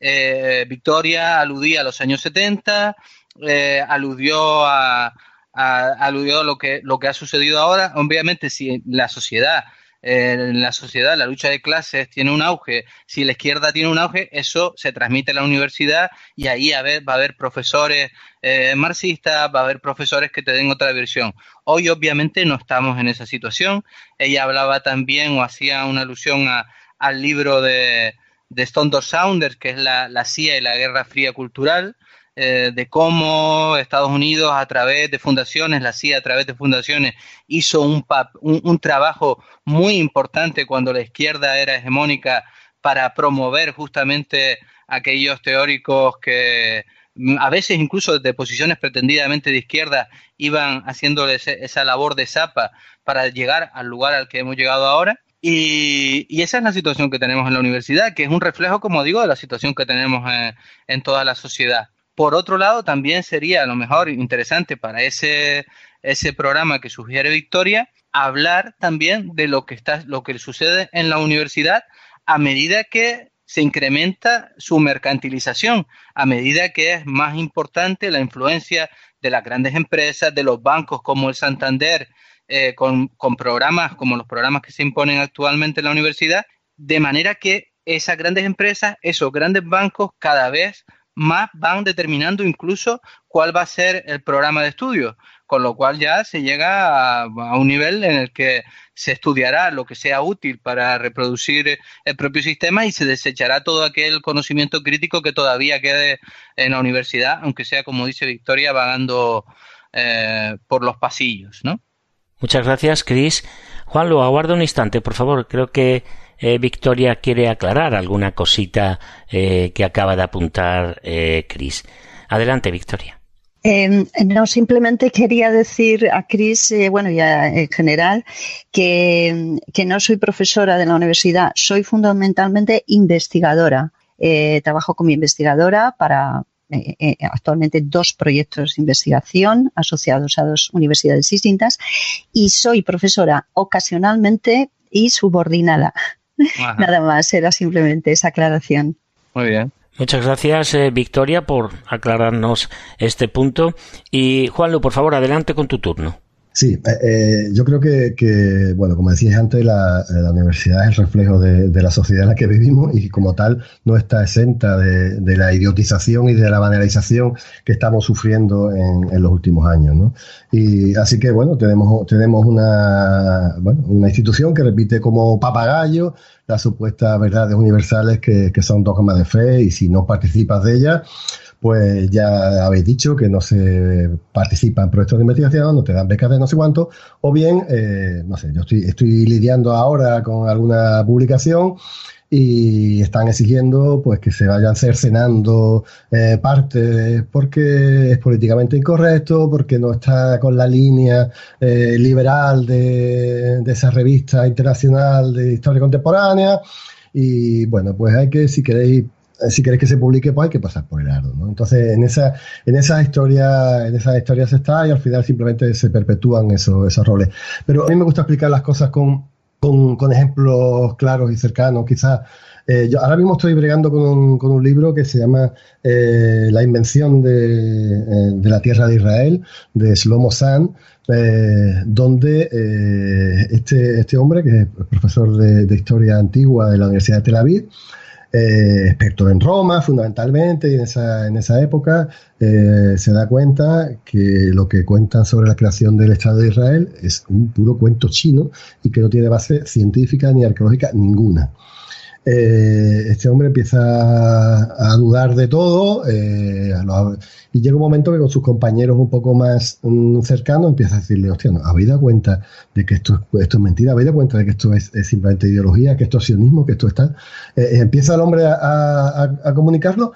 Eh, Victoria aludía a los años setenta, eh, aludió a, a, aludió a lo que, lo que ha sucedido ahora. Obviamente, si la sociedad, eh, en la sociedad la lucha de clases tiene un auge, si la izquierda tiene un auge, eso se transmite a la universidad y ahí a ver, va a haber profesores eh, marxistas, va a haber profesores que te den otra versión. Hoy obviamente no estamos en esa situación. Ella hablaba también o hacía una alusión a, al libro de, de Stondor Saunders, que es la, la C I A y la Guerra Fría Cultural, eh, de cómo Estados Unidos a través de fundaciones, la C I A a través de fundaciones hizo un, pap, un, un trabajo muy importante cuando la izquierda era hegemónica para promover justamente aquellos teóricos que a veces incluso desde posiciones pretendidamente de izquierda iban haciendo esa labor de zapa para llegar al lugar al que hemos llegado ahora. Y, y esa es la situación que tenemos en la universidad, que es un reflejo, como digo, de la situación que tenemos en, en toda la sociedad. Por otro lado, también sería a lo mejor interesante para ese, ese programa que sugiere Victoria, hablar también de lo que está, lo que sucede en la universidad a medida que se incrementa su mercantilización, a medida que es más importante la influencia de las grandes empresas, de los bancos como el Santander, eh, con, con programas como los programas que se imponen actualmente en la universidad, de manera que esas grandes empresas, esos grandes bancos cada vez más van determinando incluso cuál va a ser el programa de estudio, con lo cual ya se llega a, a un nivel en el que se estudiará lo que sea útil para reproducir el propio sistema y se desechará todo aquel conocimiento crítico que todavía quede en la universidad, aunque sea, como dice Victoria, vagando eh, por los pasillos, ¿no? Muchas gracias, Chris. Juanlu, aguarda un instante, por favor. Creo que eh, Victoria quiere aclarar alguna cosita eh, que acaba de apuntar eh, Chris. Adelante, Victoria. Eh, no, simplemente quería decir a Chris, eh, bueno, y a, en general, que, que no soy profesora de la universidad, soy fundamentalmente investigadora. Eh, trabajo como investigadora para eh, eh, actualmente dos proyectos de investigación asociados a dos universidades distintas y soy profesora ocasionalmente y subordinada. Ajá. Nada más, era simplemente esa aclaración. Muy bien. Muchas gracias, eh, Victoria, por aclararnos este punto. Y, Juanlu, por favor, adelante con tu turno. Sí, eh, yo creo que, que, bueno, como decías antes, la, la universidad es el reflejo de, de la sociedad en la que vivimos y como tal no está exenta de, de la idiotización y de la banalización que estamos sufriendo en, en los últimos años, ¿no? Y así que, bueno, tenemos, tenemos una, bueno, una institución que repite como papagayo las supuestas verdades universales que, que son dogmas de fe y si no participas de ellas, pues ya habéis dicho que no se participa en proyectos de investigación, no te dan becas de no sé cuánto, o bien, eh, no sé, yo estoy, estoy lidiando ahora con alguna publicación y están exigiendo pues que se vayan cercenando eh, partes porque es políticamente incorrecto, porque no está con la línea eh, liberal de, de esa revista internacional de historia contemporánea y bueno, pues hay que, si queréis si queréis que se publique, pues hay que pasar por el ardo, ¿no? Entonces, en esa, en esas historias, en esas historias está y al final simplemente se perpetúan esos, esos roles. Pero a mí me gusta explicar las cosas con, con, con ejemplos claros y cercanos, quizás. Eh, yo ahora mismo estoy bregando con un, con un libro que se llama eh, La invención de, eh, de la tierra de Israel, de Shlomo Zahn, eh, donde eh, este, este hombre, que es profesor de, de historia antigua de la Universidad de Tel Aviv, Eh, experto en Roma fundamentalmente y en esa, en esa época eh, se da cuenta que lo que cuentan sobre la creación del Estado de Israel es un puro cuento chino y que no tiene base científica ni arqueológica ninguna. Eh, este hombre empieza a dudar de todo eh, lo, y llega un momento que con sus compañeros un poco más mm, cercanos empieza a decirle, hostia, ¿no? ¿habéis dado cuenta de que esto, esto es mentira? ¿Habéis dado cuenta de que esto es, es simplemente ideología, que esto es sionismo, que esto está? Eh, empieza el hombre a, a, a comunicarlo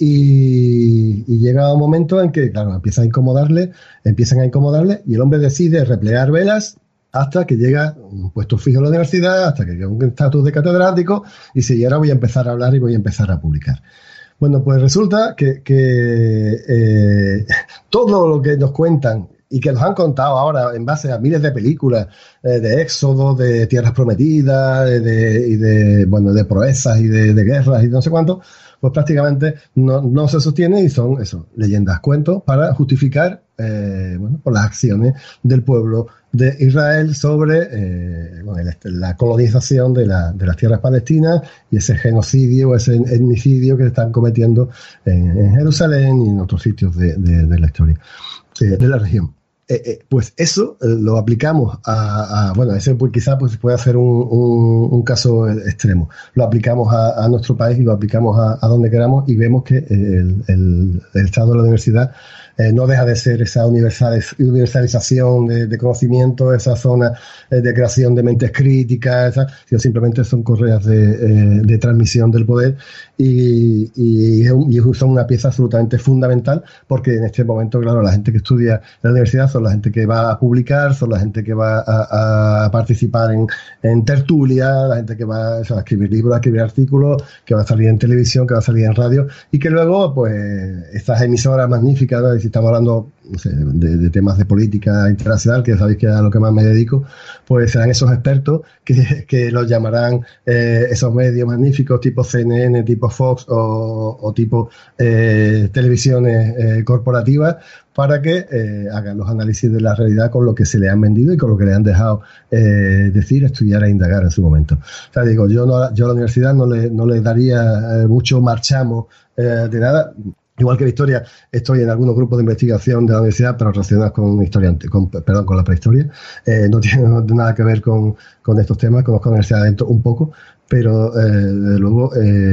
y, y llega un momento en que, claro, empieza a incomodarle, empiezan a incomodarle y el hombre decide replegar velas hasta que llega un puesto fijo en la universidad, hasta que llega un estatus de catedrático, y si ahora voy a empezar a hablar y voy a empezar a publicar. Bueno, pues resulta que, que eh, todo lo que nos cuentan y que nos han contado ahora en base a miles de películas eh, de éxodo, de tierras prometidas, de, de, y de, bueno, de proezas y de, de guerras y no sé cuánto, pues prácticamente no, no se sostiene y son eso, leyendas, cuentos para justificar eh, bueno, por las acciones del pueblo de Israel sobre eh, bueno, la colonización de, la, de las tierras palestinas y ese genocidio, ese etnicidio que están cometiendo en, en Jerusalén y en otros sitios de, de, de la historia, eh, de la región. Eh, eh, pues eso eh, lo aplicamos a, a bueno, ese pues, quizá pues puede ser un, un, un caso extremo. Lo aplicamos a, a nuestro país y lo aplicamos a, a donde queramos y vemos que el, el, el estado de la universidad eh, no deja de ser esa universaliz- universalización de, de conocimiento, esa zona eh, de creación de mentes críticas, esa, sino simplemente son correas de, eh, de transmisión del poder y, y, y son una pieza absolutamente fundamental porque en este momento, claro, la gente que estudia en la universidad son la gente que va a publicar, son la gente que va a, a participar en, en tertulias, la gente que va o sea, a escribir libros, a escribir artículos, que va a salir en televisión, que va a salir en radio y que luego, pues, estas emisoras magníficas, ¿no? Si estamos hablando no sé, de, de temas de política internacional, que sabéis que es a lo que más me dedico, pues serán esos expertos que, que los llamarán eh, esos medios magníficos tipo C N N, tipo Fox o, o tipo eh, televisiones eh, corporativas para que eh, hagan los análisis de la realidad con lo que se le han vendido y con lo que le han dejado eh, decir, estudiar e indagar en su momento. O sea, digo, yo, no, yo a la universidad no le, no le daría eh, mucho marchamo eh, de nada. Igual que la historia, estoy en algunos grupos de investigación de la universidad, pero relacionados con historia, con, perdón, con la prehistoria. Eh, no tiene nada que ver con, con estos temas, conozco la universidad adentro un poco, pero eh, desde luego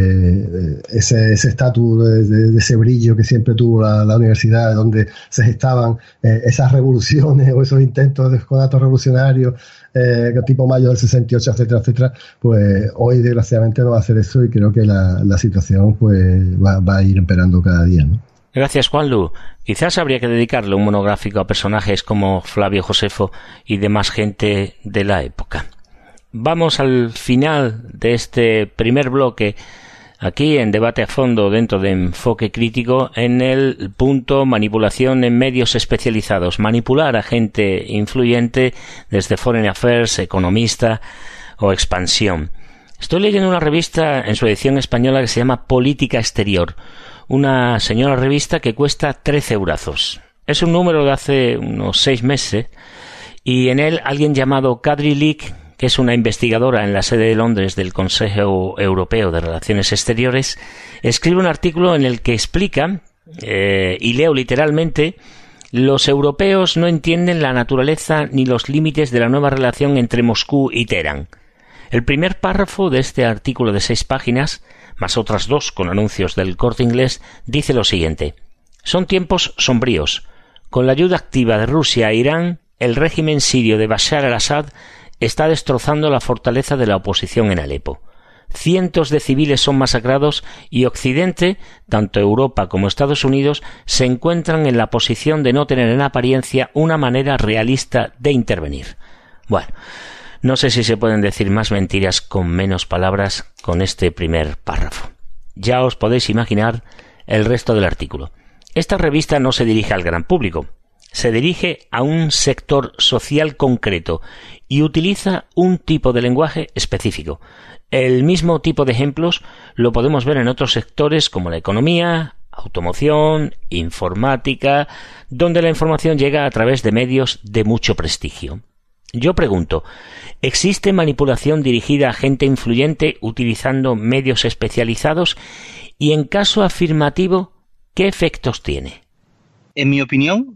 eh, ese estatus, de, de, de ese brillo que siempre tuvo la, la universidad, donde se gestaban eh, esas revoluciones o esos intentos de conatos revolucionarios, eh, tipo mayo del sesenta y ocho, etcétera, etcétera, pues hoy desgraciadamente no va a hacer eso y creo que la, la situación pues va, va a ir empeorando cada día, ¿no? Gracias, Juanlu. Quizás habría que dedicarle un monográfico a personajes como Flavio Josefo y demás gente de la época. Vamos al final de este primer bloque, aquí en Debate a Fondo dentro de Enfoque Crítico, en el punto manipulación en medios especializados. Manipular a gente influyente desde Foreign Affairs, Economista o Expansión. Estoy leyendo una revista en su edición española que se llama Política Exterior. Una señora revista que cuesta trece eurazos. Es un número de hace unos seis meses y en él alguien llamado Kadri Lik, que es una investigadora en la sede de Londres del Consejo Europeo de Relaciones Exteriores, escribe un artículo en el que explica, eh, y leo literalmente, los europeos no entienden la naturaleza ni los límites de la nueva relación entre Moscú y Teherán. El primer párrafo de este artículo de seis páginas, más otras dos con anuncios del Corte Inglés, dice lo siguiente: son tiempos sombríos. Con la ayuda activa de Rusia e Irán, el régimen sirio de Bashar al-Assad está destrozando la fortaleza de la oposición en Alepo. Cientos de civiles son masacrados y Occidente, tanto Europa como Estados Unidos, se encuentran en la posición de no tener en apariencia una manera realista de intervenir. Bueno, no sé si se pueden decir más mentiras con menos palabras con este primer párrafo. Ya os podéis imaginar el resto del artículo. Esta revista no se dirige al gran público. Se dirige a un sector social concreto y utiliza un tipo de lenguaje específico. El mismo tipo de ejemplos lo podemos ver en otros sectores como la economía, automoción, informática, donde la información llega a través de medios de mucho prestigio. Yo pregunto, ¿existe manipulación dirigida a gente influyente utilizando medios especializados? Y en caso afirmativo, ¿qué efectos tiene? En mi opinión,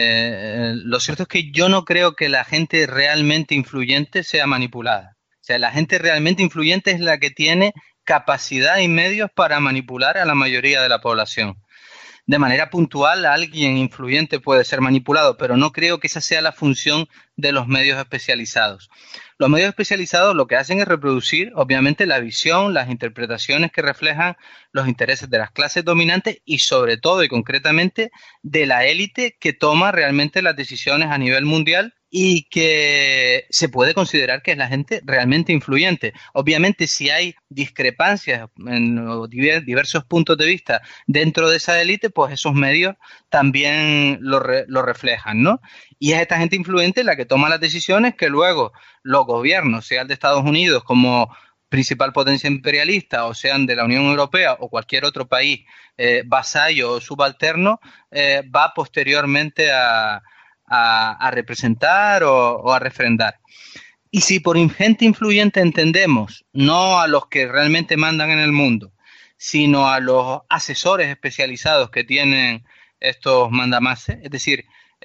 eh, lo cierto es que yo no creo que la gente realmente influyente sea manipulada. O sea, la gente realmente influyente es la que tiene capacidad y medios para manipular a la mayoría de la población. De manera puntual, alguien influyente puede ser manipulado, pero no creo que esa sea la función de los medios especializados. Los medios especializados lo que hacen es reproducir, obviamente, la visión, las interpretaciones que reflejan los intereses de las clases dominantes y, sobre todo y concretamente, de la élite que toma realmente las decisiones a nivel mundial y que se puede considerar que es la gente realmente influyente. Obviamente, si hay discrepancias en diversos puntos de vista dentro de esa élite, pues esos medios también lo, re, lo reflejan, ¿no? Y es esta gente influyente la que toma las decisiones que luego los gobiernos, sea el de Estados Unidos como principal potencia imperialista, o sean de la Unión Europea o cualquier otro país eh, vasallo o subalterno, eh, va posteriormente a A, a representar o, o a refrendar. Y si por gente influyente entendemos no a los que realmente mandan en el mundo, sino a los asesores especializados que tienen estos mandamases, es decir,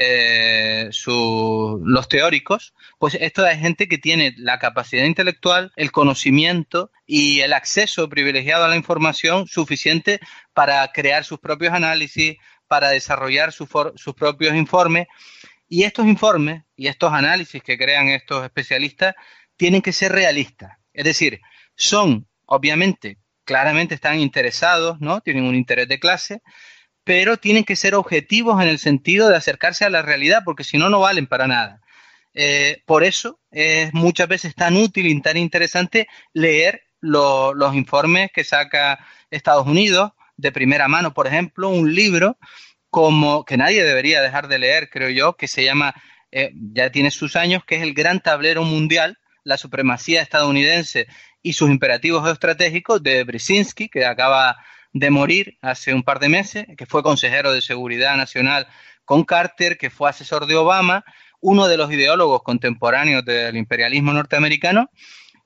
eh, su, los teóricos, pues esto es gente que tiene la capacidad intelectual, el conocimiento y el acceso privilegiado a la información suficiente para crear sus propios análisis, para desarrollar su for, sus propios informes. Y estos informes y estos análisis que crean estos especialistas tienen que ser realistas. Es decir, son, obviamente, claramente están interesados, ¿no? Tienen un interés de clase, pero tienen que ser objetivos en el sentido de acercarse a la realidad, porque si no, no valen para nada. Eh, por eso es muchas veces tan útil y tan interesante leer lo, los informes que saca Estados Unidos de primera mano, por ejemplo, un libro como que nadie debería dejar de leer, creo yo, que se llama, eh, ya tiene sus años, que es El Gran Tablero Mundial, la supremacía estadounidense y sus imperativos geoestratégicos, de Brzezinski, que acaba de morir hace un par de meses, que fue consejero de Seguridad Nacional con Carter, que fue asesor de Obama, uno de los ideólogos contemporáneos del imperialismo norteamericano,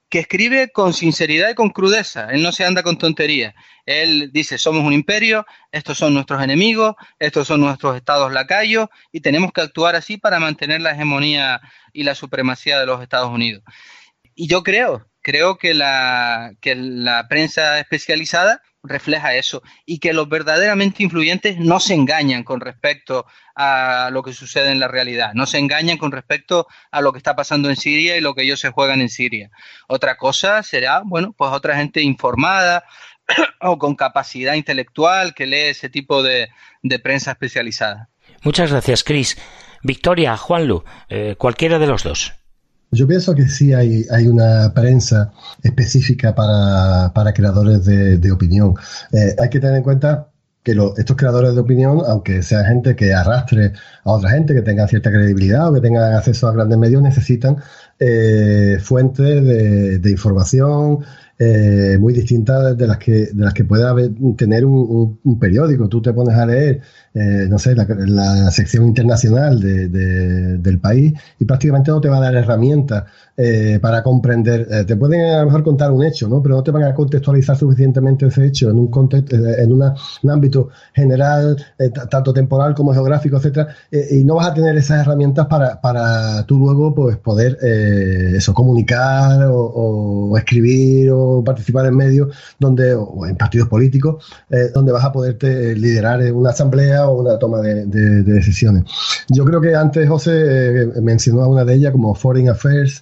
que escribe con sinceridad y con crudeza. Él no se anda con tonterías. Él dice, somos un imperio, estos son nuestros enemigos, estos son nuestros estados lacayos y tenemos que actuar así para mantener la hegemonía y la supremacía de los Estados Unidos. Y yo creo, creo que la, que la prensa especializada refleja eso y que los verdaderamente influyentes no se engañan con respecto a lo que sucede en la realidad, no se engañan con respecto a lo que está pasando en Siria y lo que ellos se juegan en Siria. Otra cosa será, bueno, pues otra gente informada o con capacidad intelectual que lee ese tipo de, de prensa especializada. Muchas gracias, Chris. Victoria, Juanlu, eh, cualquiera de los dos. Yo pienso que sí hay, hay una prensa específica para, para creadores de, de opinión. Eh, hay que tener en cuenta que lo, estos creadores de opinión, aunque sean gente que arrastre a otra gente, que tengan cierta credibilidad o que tengan acceso a grandes medios, necesitan eh, fuentes de, de información eh, muy distintas de las que de las que pueda haber, tener un, un, un periódico. Tú te pones a leer Eh, no sé, la, la sección internacional de, de, del país y prácticamente no te va a dar herramientas eh, para comprender. Eh, te pueden a lo mejor contar un hecho, ¿no? Pero no te van a contextualizar suficientemente ese hecho en un contexto, en una, un ámbito general, eh, t- tanto temporal como geográfico, etcétera, eh, y no vas a tener esas herramientas para, para tú luego pues poder eh, eso comunicar o, o escribir o participar en medios donde o en partidos políticos eh, donde vas a poderte liderar en una asamblea o una toma de, de, de decisiones. Yo creo que antes José eh, mencionó a una de ellas como Foreign Affairs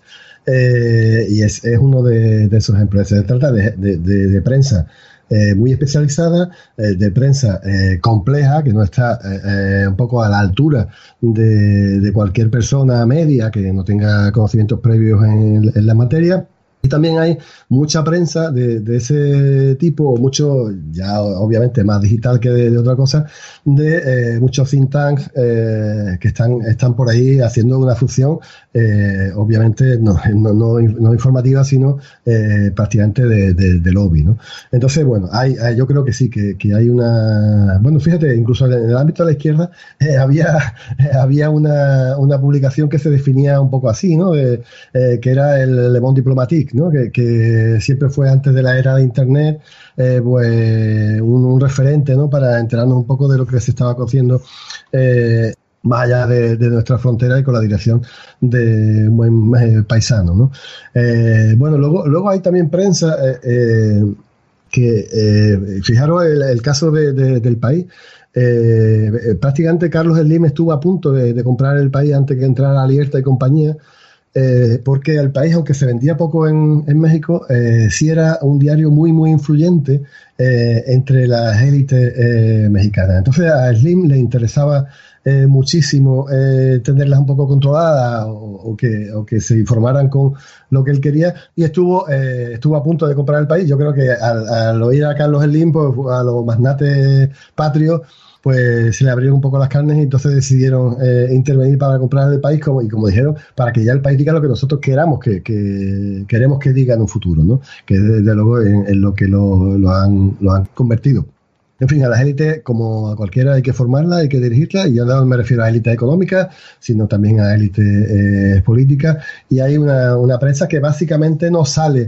eh, y es, es uno de, de esos ejemplos. Se trata de, de, de, de prensa eh, muy especializada, eh, de prensa eh, compleja, que no está eh, un poco a la altura de, de cualquier persona media que no tenga conocimientos previos en, en la materia. Y también hay mucha prensa de, de ese tipo, mucho, ya obviamente más digital que de, de otra cosa, de eh, muchos think tanks eh, que están, están por ahí haciendo una función, eh, obviamente no, no, no, no informativa, sino eh, prácticamente de, de, de lobby, ¿no? Entonces, bueno, hay, hay, yo creo que sí, que, que hay una... Bueno, fíjate, incluso en el ámbito de la izquierda eh, había, eh, había una, una publicación que se definía un poco así, ¿no? De, eh, que era el Le Monde Diplomatique, ¿no? Que, que siempre fue antes de la era de Internet, eh, pues un, un referente, ¿no? Para enterarnos un poco de lo que se estaba cociendo eh, más allá de, de nuestra frontera y con la dirección de un buen eh, paisano, ¿no? Eh, bueno, luego, luego hay también prensa eh, eh, que, eh, fijaros el, el caso de, de, del país. Eh, prácticamente Carlos Slim estuvo a punto de, de comprar el país antes que entrara Alierta y compañía. Eh, porque el país, aunque se vendía poco en, en México, eh, sí era un diario muy, muy influyente eh, entre las élites eh, mexicanas. Entonces a Slim le interesaba eh, muchísimo eh, tenerlas un poco controladas o, o, que, o que se informaran con lo que él quería y estuvo eh, estuvo a punto de comprar el país. Yo creo que al, al oír a Carlos Slim, pues a los magnates patrios, pues se le abrieron un poco las carnes y entonces decidieron eh, intervenir para comprar el país como, y como dijeron, para que ya el país diga lo que nosotros queramos que, que queremos que diga en un futuro, ¿no? Que desde luego en, en lo que lo, lo, han, lo han convertido. En fin, a las élites, como a cualquiera, hay que formarla, hay que dirigirla, y yo no me refiero a élites económicas, sino también a élites eh, políticas, y hay una, una prensa que básicamente no sale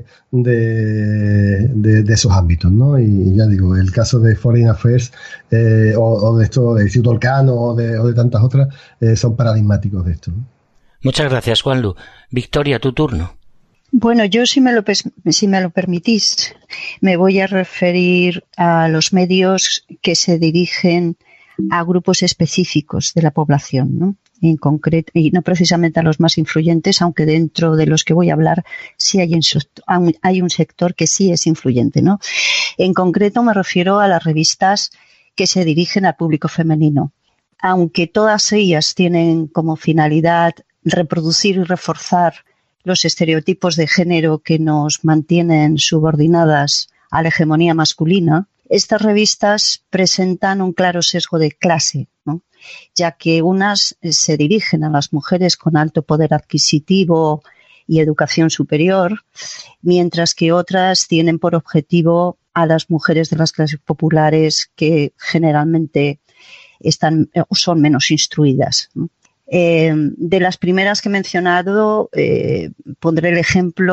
de, de, de esos ámbitos, ¿no? Y ya digo, el caso de Foreign Affairs eh, o, o de esto, de Instituto Elcano o de, o de tantas otras, eh, son paradigmáticos de esto, ¿no? Muchas gracias, Juanlu. Victoria, tu turno. Bueno, yo si me lo si me lo permitís, me voy a referir a los medios que se dirigen a grupos específicos de la población, ¿no? En concreto, y no precisamente a los más influyentes, aunque dentro de los que voy a hablar sí hay, en, hay un sector que sí es influyente, ¿no? En concreto me refiero a las revistas que se dirigen al público femenino. Aunque todas ellas tienen como finalidad reproducir y reforzar los estereotipos de género que nos mantienen subordinadas a la hegemonía masculina, estas revistas presentan un claro sesgo de clase, ¿no? Ya que unas se dirigen a las mujeres con alto poder adquisitivo y educación superior, mientras que otras tienen por objetivo a las mujeres de las clases populares que generalmente están o son menos instruidas, ¿no? Eh, de las primeras que he mencionado, eh, pondré el ejemplo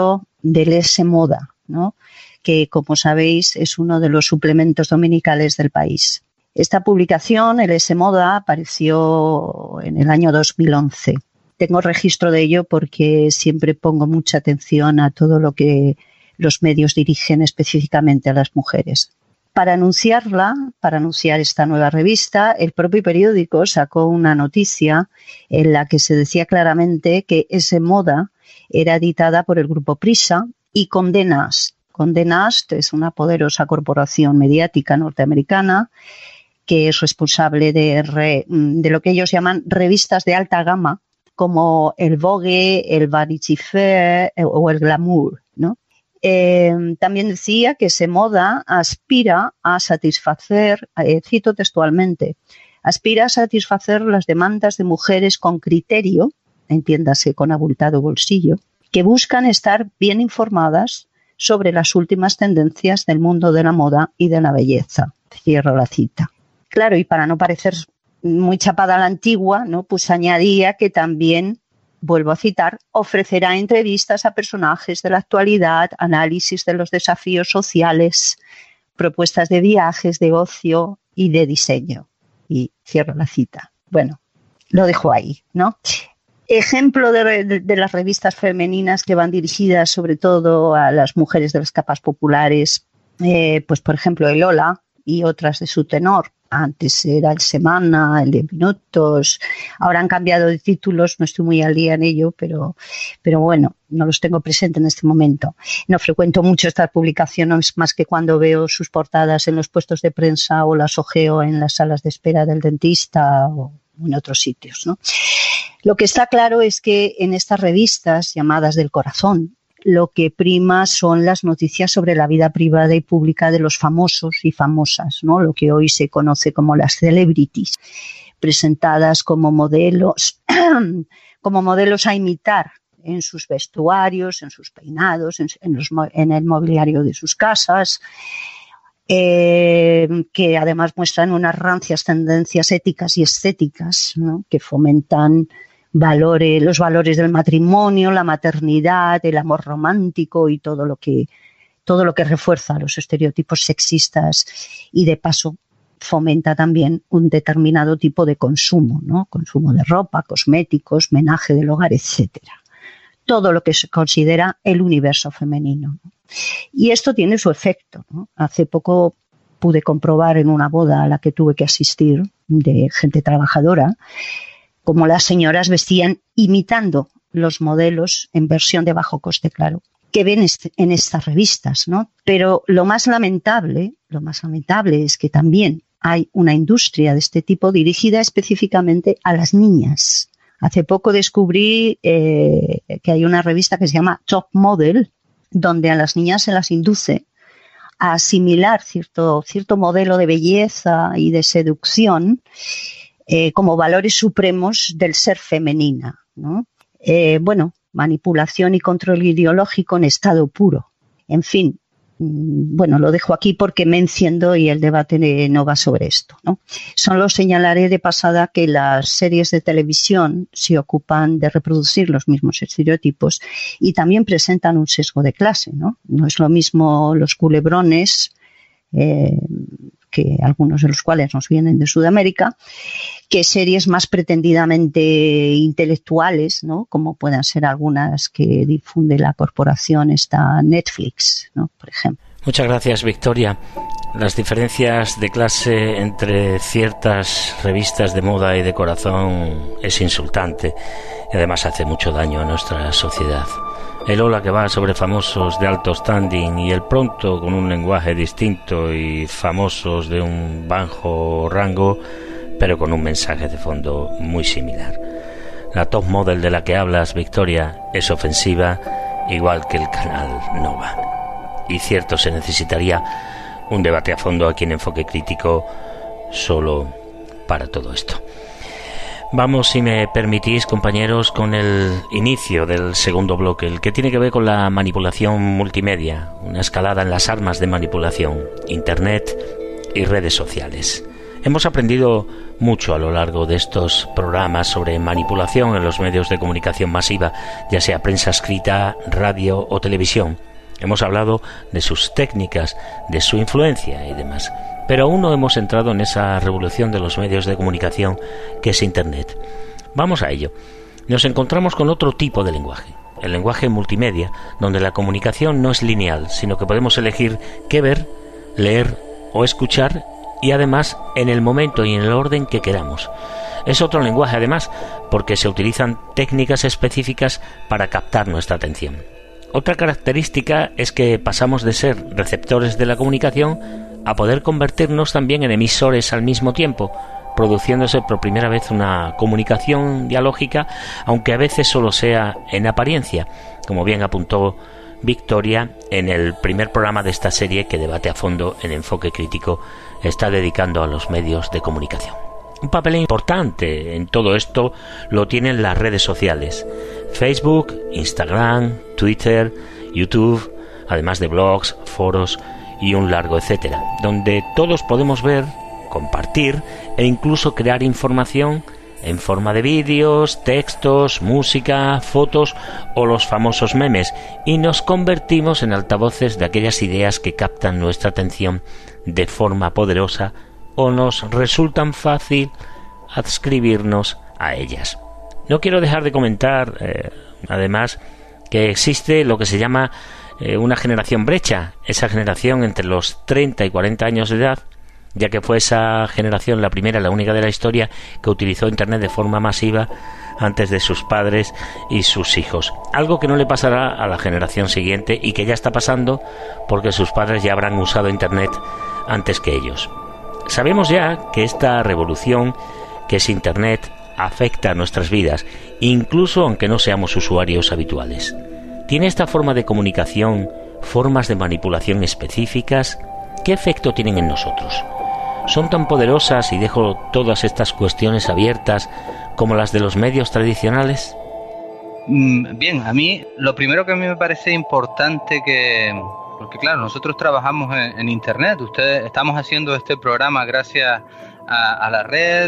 del S Moda, ¿no?, que, como sabéis, es uno de los suplementos dominicales del país. Esta publicación, el S Moda, apareció en el año dos mil once. Tengo registro de ello porque siempre pongo mucha atención a todo lo que los medios dirigen específicamente a las mujeres. Para anunciarla, para anunciar esta nueva revista, el propio periódico sacó una noticia en la que se decía claramente que S Moda era editada por el grupo Prisa y Condé Nast. Condé Nast es una poderosa corporación mediática norteamericana que es responsable de, re, de lo que ellos llaman revistas de alta gama, como el Vogue, el Vanity Fair o el Glamour, ¿no? Eh, también decía que S Moda aspira a satisfacer, eh, cito textualmente, aspira a satisfacer las demandas de mujeres con criterio, entiéndase con abultado bolsillo, que buscan estar bien informadas sobre las últimas tendencias del mundo de la moda y de la belleza. Cierro la cita. Claro, y para no parecer muy chapada a la antigua, ¿no?, pues añadía que también, vuelvo a citar, ofrecerá entrevistas a personajes de la actualidad, análisis de los desafíos sociales, propuestas de viajes, de ocio y de diseño. Y cierro la cita. Bueno, lo dejo ahí, ¿no? Ejemplo de, de, de las revistas femeninas que van dirigidas sobre todo a las mujeres de las capas populares, eh, pues por ejemplo el Lola y otras de su tenor. Antes era el Semana, el de Minutos, ahora han cambiado de títulos, no estoy muy al día en ello, pero, pero bueno, no los tengo presente en este momento. No frecuento mucho estas publicaciones más que cuando veo sus portadas en los puestos de prensa o las ojeo en las salas de espera del dentista o en otros sitios, ¿no? Lo que está claro es que en estas revistas llamadas del corazón, lo que prima son las noticias sobre la vida privada y pública de los famosos y famosas, ¿no?, lo que hoy se conoce como las celebrities, presentadas como modelos, como modelos a imitar en sus vestuarios, en sus peinados, en, en, los, en el mobiliario de sus casas, eh, que además muestran unas rancias tendencias éticas y estéticas, ¿no?, que fomentan valores, los valores del matrimonio, la maternidad, el amor romántico y todo lo que todo lo que refuerza los estereotipos sexistas y de paso fomenta también un determinado tipo de consumo, ¿no?, consumo de ropa, cosméticos, menaje del hogar, etcétera. Todo lo que se considera el universo femenino, ¿no? Y esto tiene su efecto, ¿no? Hace poco pude comprobar en una boda a la que tuve que asistir de gente trabajadora como las señoras vestían imitando los modelos en versión de bajo coste, claro, que ven en estas revistas, ¿no? Pero lo más lamentable, lo más lamentable es que también hay una industria de este tipo dirigida específicamente a las niñas. Hace poco descubrí eh, que hay una revista que se llama Top Model, donde a las niñas se las induce a asimilar cierto, cierto modelo de belleza y de seducción Eh, como valores supremos del ser femenina, ¿no? Eh, bueno, manipulación y control ideológico en estado puro. En fin, bueno, lo dejo aquí porque me enciendo y el debate no va sobre esto, ¿no? Solo señalaré de pasada que las series de televisión se ocupan de reproducir los mismos estereotipos y también presentan un sesgo de clase, ¿no? No es lo mismo los culebrones, eh, que algunos de los cuales nos vienen de Sudamérica, que series más pretendidamente intelectuales, ¿no?, como puedan ser algunas que difunde la corporación esta Netflix, ¿no?, por ejemplo. Muchas gracias, Victoria. Las diferencias de clase entre ciertas revistas de moda y de corazón es insultante y además hace mucho daño a nuestra sociedad. El Hola, que va sobre famosos de alto standing, y el Pronto, con un lenguaje distinto y famosos de un bajo rango, pero con un mensaje de fondo muy similar. La Top Model de la que hablas, Victoria, es ofensiva, igual que el canal Nova. Y cierto, se necesitaría un debate a fondo aquí en Enfoque Crítico solo para todo esto. Vamos, si me permitís, compañeros, con el inicio del segundo bloque, el que tiene que ver con la manipulación multimedia, una escalada en las armas de manipulación, Internet y redes sociales. Hemos aprendido mucho a lo largo de estos programas sobre manipulación en los medios de comunicación masiva, ya sea prensa escrita, radio o televisión. Hemos hablado de sus técnicas, de su influencia y demás. Pero aún no hemos entrado en esa revolución de los medios de comunicación que es Internet. Vamos a ello. Nos encontramos con otro tipo de lenguaje, el lenguaje multimedia, donde la comunicación no es lineal, sino que podemos elegir qué ver, leer o escuchar, y además en el momento y en el orden que queramos. Es otro lenguaje además, porque se utilizan técnicas específicas para captar nuestra atención. Otra característica es que pasamos de ser receptores de la comunicación a poder convertirnos también en emisores al mismo tiempo, produciéndose por primera vez una comunicación dialógica, aunque a veces solo sea en apariencia, como bien apuntó Victoria en el primer programa de esta serie que debate a fondo en Enfoque Crítico está dedicando a los medios de comunicación. Un papel importante en todo esto lo tienen las redes sociales: Facebook, Instagram, Twitter, YouTube, además de blogs, foros y un largo etcétera, donde todos podemos ver, compartir e incluso crear información en forma de vídeos, textos, música, fotos o los famosos memes, y nos convertimos en altavoces de aquellas ideas que captan nuestra atención de forma poderosa o nos resultan fácil adscribirnos a ellas. No quiero dejar de comentar, eh, además, que existe lo que se llama eh, una generación brecha, esa generación entre los treinta y cuarenta años de edad, ya que fue esa generación la primera, la única de la historia que utilizó Internet de forma masiva antes de sus padres y sus hijos. Algo que no le pasará a la generación siguiente y que ya está pasando porque sus padres ya habrán usado Internet antes que ellos. Sabemos ya que esta revolución que es Internet afecta a nuestras vidas, incluso aunque no seamos usuarios habituales. ¿Tiene esta forma de comunicación formas de manipulación específicas? ¿Qué efecto tienen en nosotros? ¿Son tan poderosas, y dejo todas estas cuestiones abiertas, como las de los medios tradicionales? Bien, a mí lo primero que a mí me parece importante que... Porque claro, nosotros trabajamos en, en Internet, ustedes estamos haciendo este programa gracias a, a la red,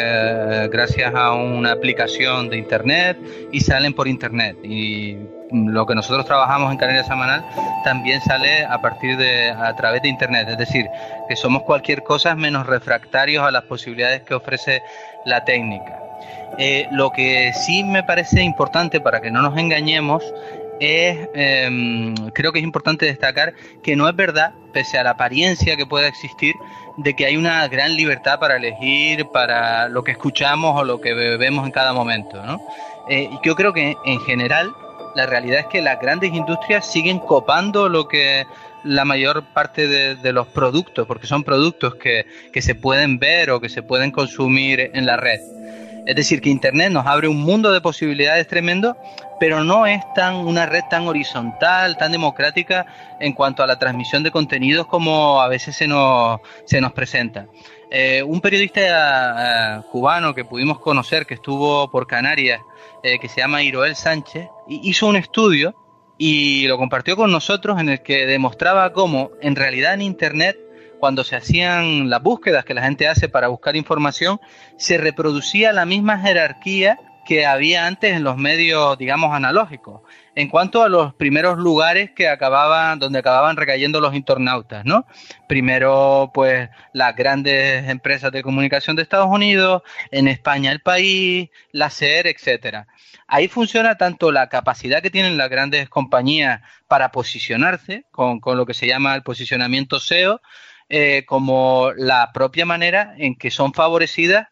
de, gracias a una aplicación de Internet, y salen por Internet. Y lo que nosotros trabajamos en Canarias Semanal también sale a partir de, a través de Internet, es decir, que somos cualquier cosa menos refractarios a las posibilidades que ofrece la técnica. Eh, lo que sí me parece importante, para que no nos engañemos, es, eh, creo que es importante destacar que no es verdad, pese a la apariencia que pueda existir, de que hay una gran libertad para elegir, para lo que escuchamos o lo que vemos en cada momento, ¿no? Eh, y yo creo que en general la realidad es que las grandes industrias siguen copando lo que la mayor parte de, de los productos, porque son productos que, que se pueden ver o que se pueden consumir en la red. Es decir, que Internet nos abre un mundo de posibilidades tremendo, pero no es tan una red tan horizontal, tan democrática en cuanto a la transmisión de contenidos como a veces se nos, se nos presenta. Eh, un periodista uh, cubano que pudimos conocer, que estuvo por Canarias, eh, que se llama Iroel Sánchez, hizo un estudio y lo compartió con nosotros, en el que demostraba cómo en realidad en Internet, cuando se hacían las búsquedas que la gente hace para buscar información, se reproducía la misma jerarquía que había antes en los medios, digamos, analógicos, en cuanto a los primeros lugares que acababan, donde acababan recayendo los internautas, ¿no? Primero, pues, las grandes empresas de comunicación de Estados Unidos, en España El País, la SER, etcétera. Ahí funciona tanto la capacidad que tienen las grandes compañías para posicionarse, con, con lo que se llama el posicionamiento S E O, eh, como la propia manera en que son favorecidas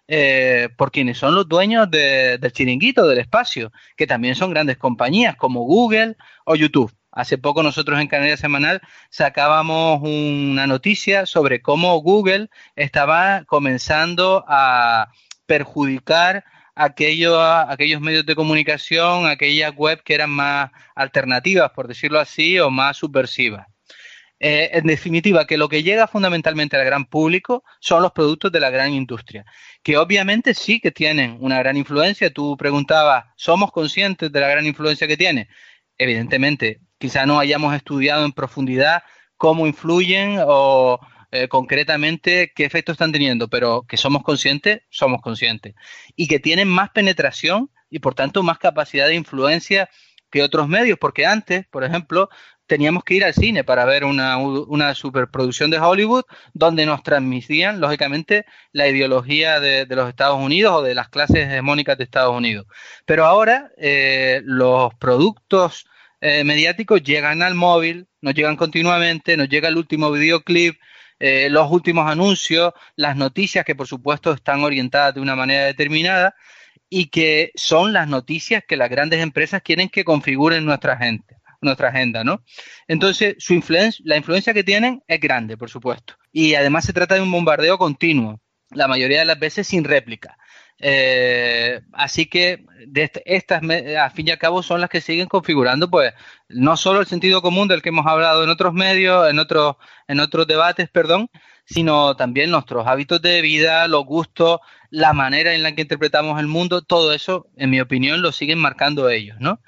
Eh, por quienes son los dueños de, del chiringuito, del espacio, que también son grandes compañías como Google o YouTube. Hace poco nosotros en Canarias Semanal sacábamos una noticia sobre cómo Google estaba comenzando a perjudicar aquellos, aquellos medios de comunicación, aquellas web que eran más alternativas, por decirlo así, o más subversivas. Eh, en definitiva, que lo que llega fundamentalmente al gran público son los productos de la gran industria, que obviamente sí que tienen una gran influencia. Tú preguntabas, ¿somos conscientes de la gran influencia que tiene? Evidentemente, quizá no hayamos estudiado en profundidad cómo influyen o eh, concretamente qué efectos están teniendo, pero que somos conscientes, somos conscientes. Y que tienen más penetración y, por tanto, más capacidad de influencia que otros medios, porque antes, por ejemplo, teníamos que ir al cine para ver una, una superproducción de Hollywood donde nos transmitían, lógicamente, la ideología de, de los Estados Unidos o de las clases hegemónicas de Estados Unidos. Pero ahora eh, los productos eh, mediáticos llegan al móvil, nos llegan continuamente, nos llega el último videoclip, eh, los últimos anuncios, las noticias que, por supuesto, están orientadas de una manera determinada y que son las noticias que las grandes empresas quieren que configuren nuestra gente. nuestra agenda, ¿no? Entonces, su influencia, la influencia que tienen es grande, por supuesto. Y además se trata de un bombardeo continuo, la mayoría de las veces sin réplica. Eh, así que de este, estas, a fin y al cabo, son las que siguen configurando, pues, no solo el sentido común del que hemos hablado en otros medios, en otros, en otros debates, perdón, sino también nuestros hábitos de vida, los gustos, la manera en la que interpretamos el mundo, todo eso, en mi opinión, lo siguen marcando ellos, ¿no?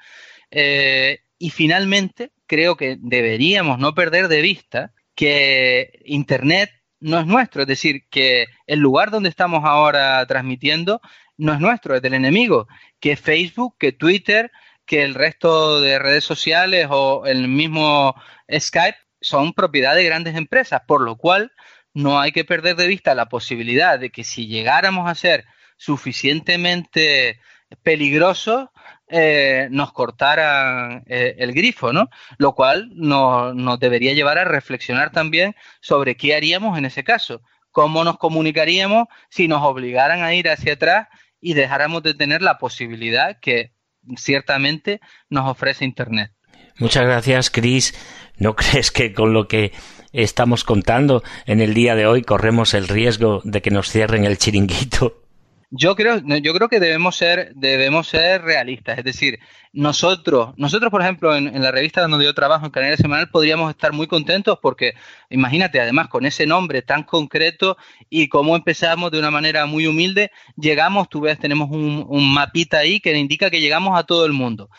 Eh, Y finalmente, creo que deberíamos no perder de vista que Internet no es nuestro, es decir, que el lugar donde estamos ahora transmitiendo no es nuestro, es del enemigo, que Facebook, que Twitter, que el resto de redes sociales o el mismo Skype son propiedad de grandes empresas, por lo cual no hay que perder de vista la posibilidad de que si llegáramos a ser suficientemente peligrosos, Eh, nos cortaran eh, el grifo, ¿no? Lo cual nos, nos debería llevar a reflexionar también sobre qué haríamos en ese caso, cómo nos comunicaríamos si nos obligaran a ir hacia atrás y dejáramos de tener la posibilidad que ciertamente nos ofrece Internet. Muchas gracias, Chris. ¿No crees que con lo que estamos contando en el día de hoy corremos el riesgo de que nos cierren el chiringuito? Yo creo, yo creo que debemos ser, debemos ser realistas, es decir, nosotros, nosotros por ejemplo en, en la revista donde yo trabajo, en Canaria Semanal, podríamos estar muy contentos porque, imagínate, además con ese nombre tan concreto y cómo empezamos de una manera muy humilde, llegamos, tú ves, tenemos un, un mapita ahí que indica que llegamos a todo el mundo.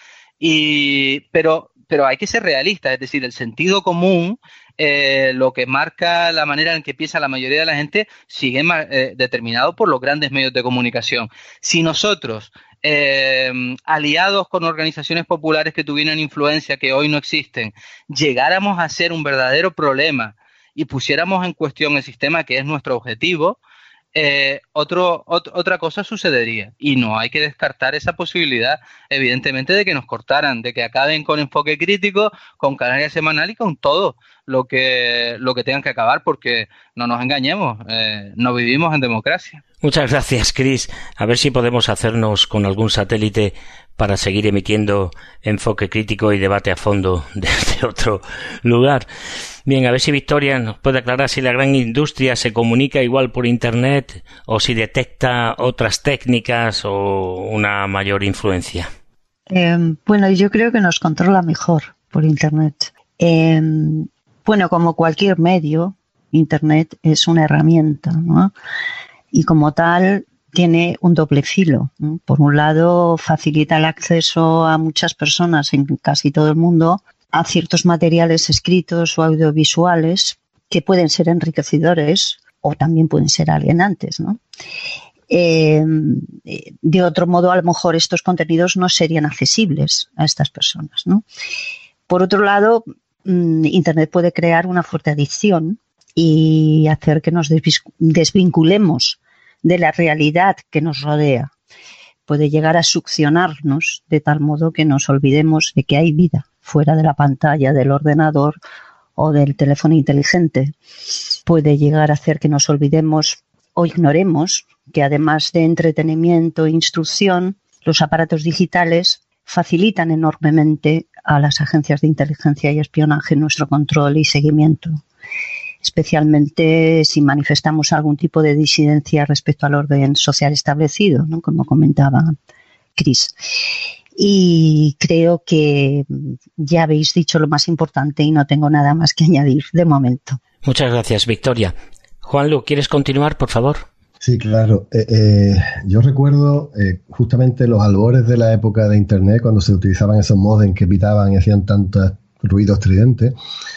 Y, pero, pero hay que ser realistas, es decir, el sentido común, Eh, lo que marca la manera en que piensa la mayoría de la gente, sigue eh, determinado por los grandes medios de comunicación. Si nosotros, eh, aliados con organizaciones populares que tuvieran influencia que hoy no existen, llegáramos a ser un verdadero problema y pusiéramos en cuestión el sistema que es nuestro objetivo, eh, otro, ot- otra cosa sucedería. Y no hay que descartar esa posibilidad, evidentemente, de que nos cortaran, de que acaben con Enfoque Crítico, con Canaria Semanal y con todo lo que, lo que tengan que acabar, porque no nos engañemos, eh, no vivimos en democracia. Muchas gracias, Chris. A ver si podemos hacernos con algún satélite para seguir emitiendo Enfoque Crítico y debate a fondo desde otro lugar. Bien, a ver si Victoria nos puede aclarar si la gran industria se comunica igual por Internet o si detecta otras técnicas o una mayor influencia. Eh, bueno, yo creo que nos controla mejor por Internet. Eh, bueno, como cualquier medio, Internet es una herramienta, ¿no? Y como tal tiene un doble filo, ¿no? Por un lado, facilita el acceso a muchas personas en casi todo el mundo a ciertos materiales escritos o audiovisuales que pueden ser enriquecedores o también pueden ser alienantes, ¿no? Eh, de otro modo, a lo mejor estos contenidos no serían accesibles a estas personas, ¿no? Por otro lado, Internet puede crear una fuerte adicción y hacer que nos desvinculemos de la realidad que nos rodea. Puede llegar a succionarnos de tal modo que nos olvidemos de que hay vida fuera de la pantalla del ordenador o del teléfono inteligente. Puede llegar a hacer que nos olvidemos o ignoremos que además de entretenimiento e instrucción, los aparatos digitales facilitan enormemente a las agencias de inteligencia y espionaje nuestro control y seguimiento, especialmente si manifestamos algún tipo de disidencia respecto al orden social establecido, ¿no? Como comentaba Chris. Y creo que ya habéis dicho lo más importante y no tengo nada más que añadir de momento. Muchas gracias, Victoria. Juanlu, ¿quieres continuar, por favor? Sí, claro. Eh, eh, yo recuerdo eh, justamente los albores de la época de Internet, cuando se utilizaban esos modems que pitaban y hacían tantos ruidos estridentes,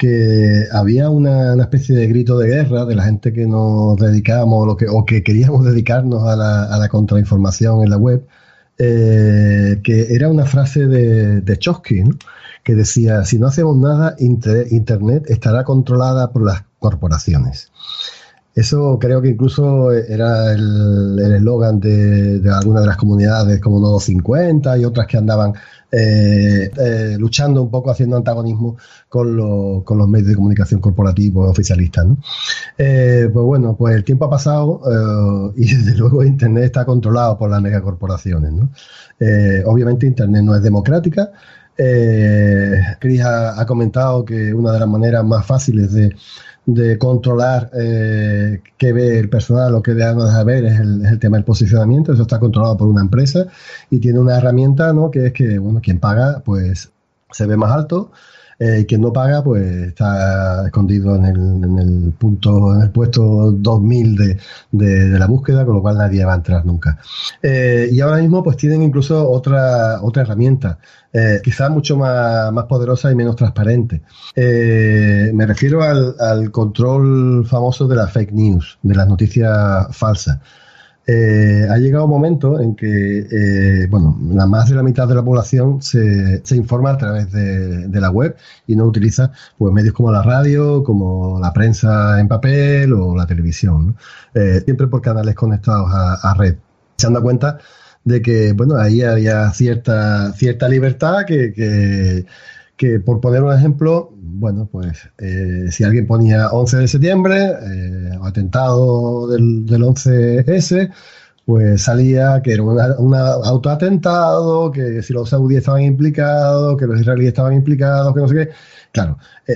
que había una, una especie de grito de guerra de la gente que nos dedicábamos lo que, o que queríamos dedicarnos a la, a la contrainformación en la web, eh, que era una frase de, de Chomsky, ¿no? Que decía, si no hacemos nada, inter, Internet estará controlada por las corporaciones. Eso creo que incluso era el eslogan de, de algunas de las comunidades como Nodo cincuenta y otras que andaban eh, eh, luchando un poco, haciendo antagonismo con, lo, con los medios de comunicación corporativos oficialistas, ¿no? Eh, pues bueno, pues el tiempo ha pasado eh, y desde luego Internet está controlado por las megacorporaciones, ¿no? Eh, obviamente Internet no es democrática. Eh, Chris ha, ha comentado que una de las maneras más fáciles de de controlar eh, qué ve el personal o qué no deja ver es el, es el tema del posicionamiento. Eso está controlado por una empresa y tiene una herramienta, ¿no? Que es que, bueno, quien paga pues se ve más alto, eh, y quien no paga pues está escondido en el, en el punto, en el puesto dos mil de, de, de la búsqueda, con lo cual nadie va a entrar nunca. Eh, y ahora mismo pues tienen incluso otra, otra herramienta, eh, quizás mucho más, más poderosa y menos transparente. Eh, me refiero al, al control famoso de la fake news, de las noticias falsas. Eh, ha llegado un momento en que, eh, bueno, la más de la mitad de la población se, se informa a través de, de la web y no utiliza pues medios como la radio, como la prensa en papel o la televisión, ¿no? Eh, siempre por canales conectados a, a red. Se han dado cuenta de que, bueno, ahí había cierta, cierta libertad que, que que por poner un ejemplo, bueno, pues eh, si alguien ponía once de septiembre, eh, atentado del, del once ese, pues salía que era un autoatentado, que si los saudíes estaban implicados, que los israelíes estaban implicados, que no sé qué. Claro,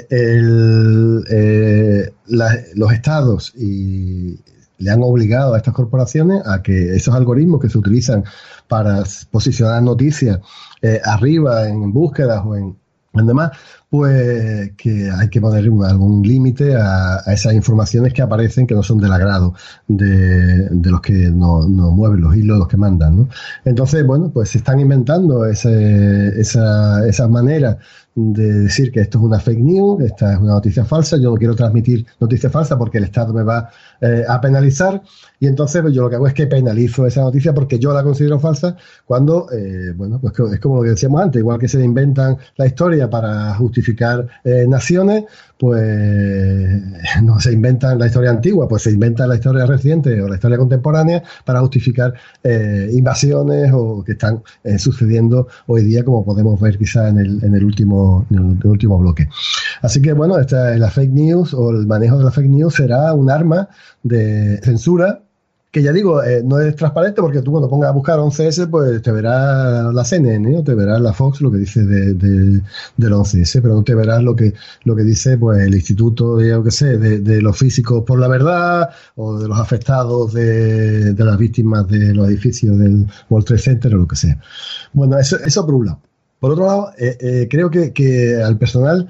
el, eh, la, los estados y le han obligado a estas corporaciones a que esos algoritmos que se utilizan para posicionar noticias eh, arriba en búsquedas o en demás, pues que hay que poner un, algún límite a, a esas informaciones que aparecen que no son del agrado de, de los que nos no mueven los hilos, los que mandan, ¿no? Entonces, bueno, pues se están inventando ese, esa, esa manera de decir que esto es una fake news, que esta es una noticia falsa, yo no quiero transmitir noticia falsa porque el Estado me va eh, a penalizar, y entonces pues, yo lo que hago es que penalizo esa noticia porque yo la considero falsa, cuando, eh, bueno, pues es como lo que decíamos antes, igual que se inventan la historia para justificar eh, naciones, pues no se inventan la historia antigua, pues se inventa la historia reciente o la historia contemporánea para justificar eh, invasiones o que están eh, sucediendo hoy día, como podemos ver quizá en el, en el último en el último bloque. Así que bueno, esta, la fake news o el manejo de la fake news será un arma de censura que, ya digo, eh, no es transparente, porque tú cuando pongas a buscar once ese, pues te verás la C N N o te verás la Fox, lo que dice de, de, del once ese, pero no te verás lo que lo que dice pues el Instituto de, yo qué sé, de, de los Físicos por la Verdad, o de los afectados de, de las víctimas de los edificios del World Trade Center o lo que sea. Bueno, eso, eso por un lado. Por otro lado, eh, eh, creo que, que al personal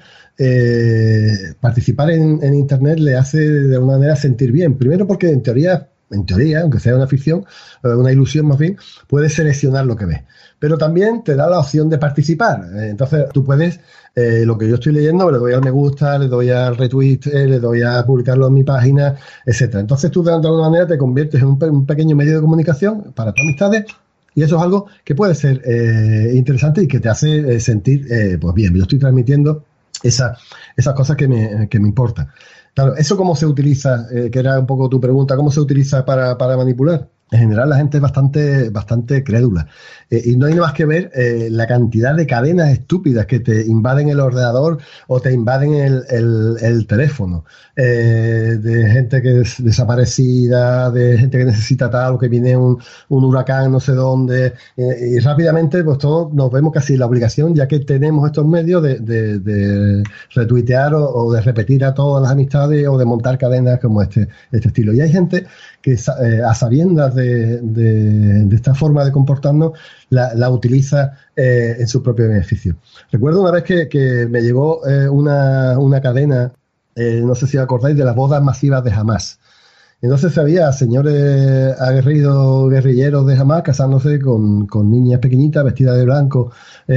eh, participar en, en Internet le hace de alguna manera sentir bien. Primero porque en teoría, en teoría, aunque sea una ficción, una ilusión más bien, puedes seleccionar lo que ves. Pero también te da la opción de participar. Entonces tú puedes, eh, lo que yo estoy leyendo, le doy al me gusta, le doy al retweet, eh, le doy a publicarlo en mi página, etcétera. Entonces tú de alguna manera te conviertes en un, pe- un pequeño medio de comunicación para tus amistades. Y eso es algo que puede ser eh, interesante y que te hace eh, sentir, eh, pues bien, yo estoy transmitiendo esa, esas cosas que me, que me importan. Claro, ¿eso cómo se utiliza? Eh, que era un poco tu pregunta, ¿cómo se utiliza para, para manipular? En general la gente es bastante, bastante crédula. Eh, y no hay nada más que ver eh, la cantidad de cadenas estúpidas que te invaden el ordenador o te invaden el, el, el teléfono. Eh, de gente que es desaparecida, de gente que necesita tal, o que viene un, un huracán no sé dónde. Eh, y rápidamente pues todos nos vemos casi en la obligación, ya que tenemos estos medios, de, de, de retuitear o, o de repetir a todas las amistades o de montar cadenas como este, este estilo. Y hay gente que eh, a sabiendas de, de, de esta forma de comportarnos la, la utiliza eh, en su propio beneficio. Recuerdo una vez que, que me llegó eh, una, una cadena, eh, no sé si os acordáis, de las bodas masivas de Hamás. Entonces había señores aguerridos, guerrilleros de Hamas casándose con, con niñas pequeñitas vestidas de blanco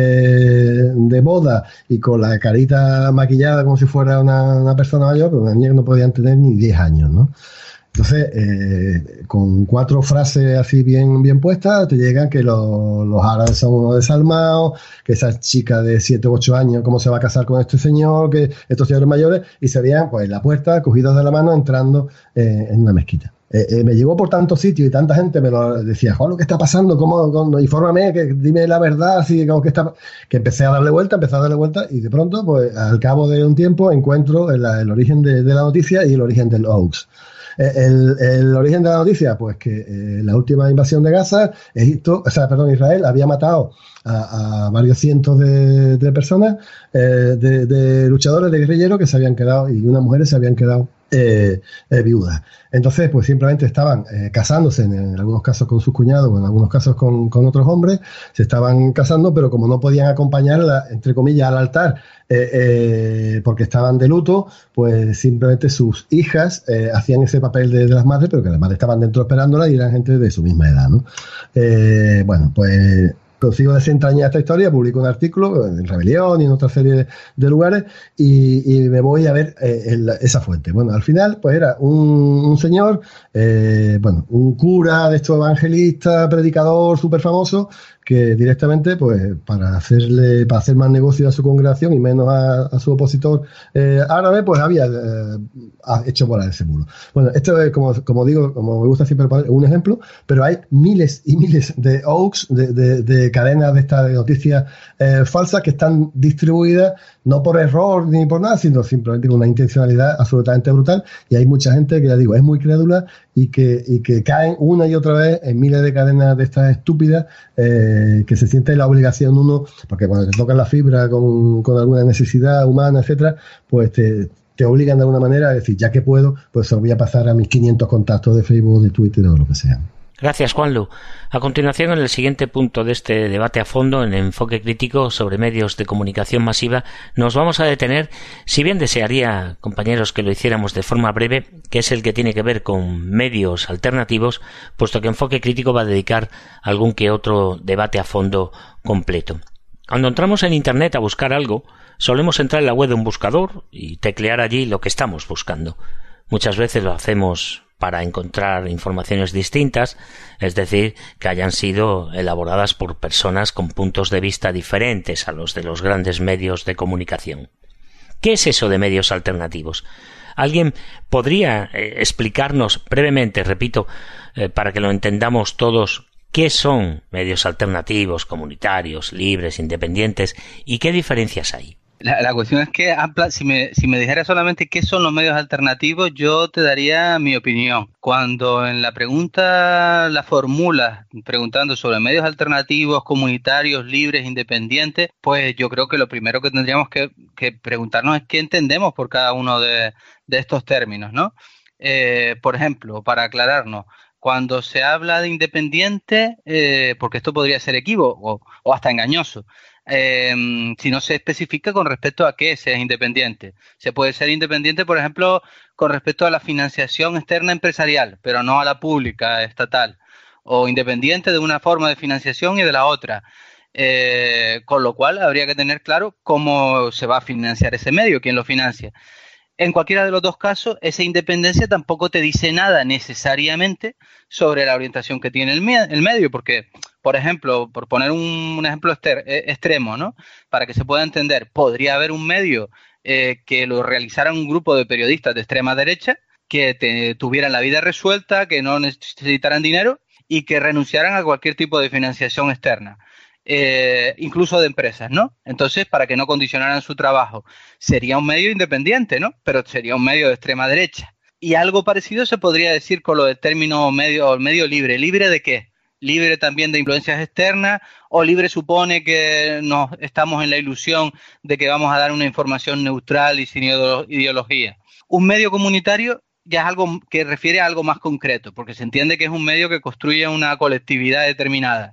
eh, de boda y con la carita maquillada como si fuera una, una persona mayor, pero una niña que no podían tener ni diez años, ¿no? Entonces, eh, con cuatro frases así bien, bien puestas, te llegan que los, los árabes son unos desalmados, que esa chica de siete u ocho años, cómo se va a casar con este señor, que estos señores mayores, y se veían pues en la puerta, cogidos de la mano, entrando eh, en una mezquita. Eh, eh, me llegó por tantos sitios y tanta gente me lo decía, Juan, ¿qué está pasando? ¿Cómo, cómo? Infórmame, que, dime la verdad, así como que está... Que empecé a darle vuelta, empecé a darle vuelta, y de pronto, pues al cabo de un tiempo, encuentro el, el origen de, de la noticia y el origen del hoax. El, el origen de la noticia, pues que eh, la última invasión de Gaza, Egipto, o sea, perdón, Israel había matado a, a varios cientos de, de personas, eh, de, de luchadores, de guerrilleros que se habían quedado, y unas mujeres se habían quedado eh, eh, viudas. Entonces, pues simplemente estaban eh, casándose, en, en algunos casos con sus cuñados, o en algunos casos con, con otros hombres, se estaban casando, pero como no podían acompañarla, entre comillas, al altar, eh, eh, porque estaban de luto, pues simplemente sus hijas eh, hacían ese papel de, de las madres, pero que las madres estaban dentro esperándola y eran gente de su misma edad, ¿no? Eh, bueno, pues consigo desentrañar esta historia, publico un artículo en Rebelión y en otra serie de, de lugares y, y me voy a ver eh, el, esa fuente. Bueno, al final pues era un, un señor, eh, bueno, un cura de estos evangelistas, predicador súper famoso, que directamente, pues, para hacerle, para hacer más negocio a su congregación y menos a, a su opositor eh, árabe, pues había eh, hecho volar ese muro. Bueno, esto es, como, como digo, como me gusta siempre poner un ejemplo, pero hay miles y miles de hoax, de, de, de cadenas de estas noticias eh, falsas que están distribuidas no por error ni por nada, sino simplemente con una intencionalidad absolutamente brutal, y hay mucha gente que, ya digo, es muy crédula y que, y que caen una y otra vez en miles de cadenas de estas estúpidas, eh, que se siente la obligación uno, porque cuando te tocan la fibra con, con alguna necesidad humana, etcétera, pues te, te obligan de alguna manera a decir, ya que puedo, pues se lo voy a pasar a mis quinientos contactos de Facebook, de Twitter o lo que sea. Gracias, Juanlu. A continuación, en el siguiente punto de este debate a fondo, en enfoque crítico sobre medios de comunicación masiva, nos vamos a detener, si bien desearía, compañeros, que lo hiciéramos de forma breve, que es el que tiene que ver con medios alternativos, puesto que enfoque crítico va a dedicar algún que otro debate a fondo completo. Cuando entramos en Internet a buscar algo, solemos entrar en la web de un buscador y teclear allí lo que estamos buscando. Muchas veces lo hacemos para encontrar informaciones distintas, es decir, que hayan sido elaboradas por personas con puntos de vista diferentes a los de los grandes medios de comunicación. ¿Qué es eso de medios alternativos? ¿Alguien podría eh, explicarnos brevemente, repito, eh, para que lo entendamos todos, qué son medios alternativos, comunitarios, libres, independientes y qué diferencias hay? La, la cuestión es que, si me, si me dijera solamente qué son los medios alternativos, yo te daría mi opinión. Cuando en la pregunta la formulas preguntando sobre medios alternativos, comunitarios, libres, independientes, pues yo creo que lo primero que tendríamos que, que preguntarnos es qué entendemos por cada uno de, de estos términos, ¿no? Eh, por ejemplo, para aclararnos, cuando se habla de independiente, eh, porque esto podría ser equívoco o hasta engañoso, Eh, si no se especifica con respecto a qué se es independiente. Se puede ser independiente, por ejemplo, con respecto a la financiación externa empresarial, pero no a la pública, estatal, o independiente de una forma de financiación y de la otra. Eh, con lo cual habría que tener claro cómo se va a financiar ese medio, quién lo financia. En cualquiera de los dos casos, esa independencia tampoco te dice nada necesariamente sobre la orientación que tiene el, me- el medio, porque, por ejemplo, por poner un, un ejemplo ester- eh, extremo, ¿no? Para que se pueda entender, podría haber un medio eh, que lo realizara un grupo de periodistas de extrema derecha que te, tuvieran la vida resuelta, que no necesitaran dinero y que renunciaran a cualquier tipo de financiación externa. Eh, incluso de empresas, ¿no? Entonces, para que no condicionaran su trabajo, sería un medio independiente, ¿no? Pero sería un medio de extrema derecha. Y algo parecido se podría decir con lo del término medio, medio libre. ¿Libre de qué? ¿Libre también de influencias externas? ¿O libre supone que nos estamos en la ilusión de que vamos a dar una información neutral y sin ideología? Un medio comunitario ya es algo que refiere a algo más concreto, porque se entiende que es un medio que construye una colectividad determinada.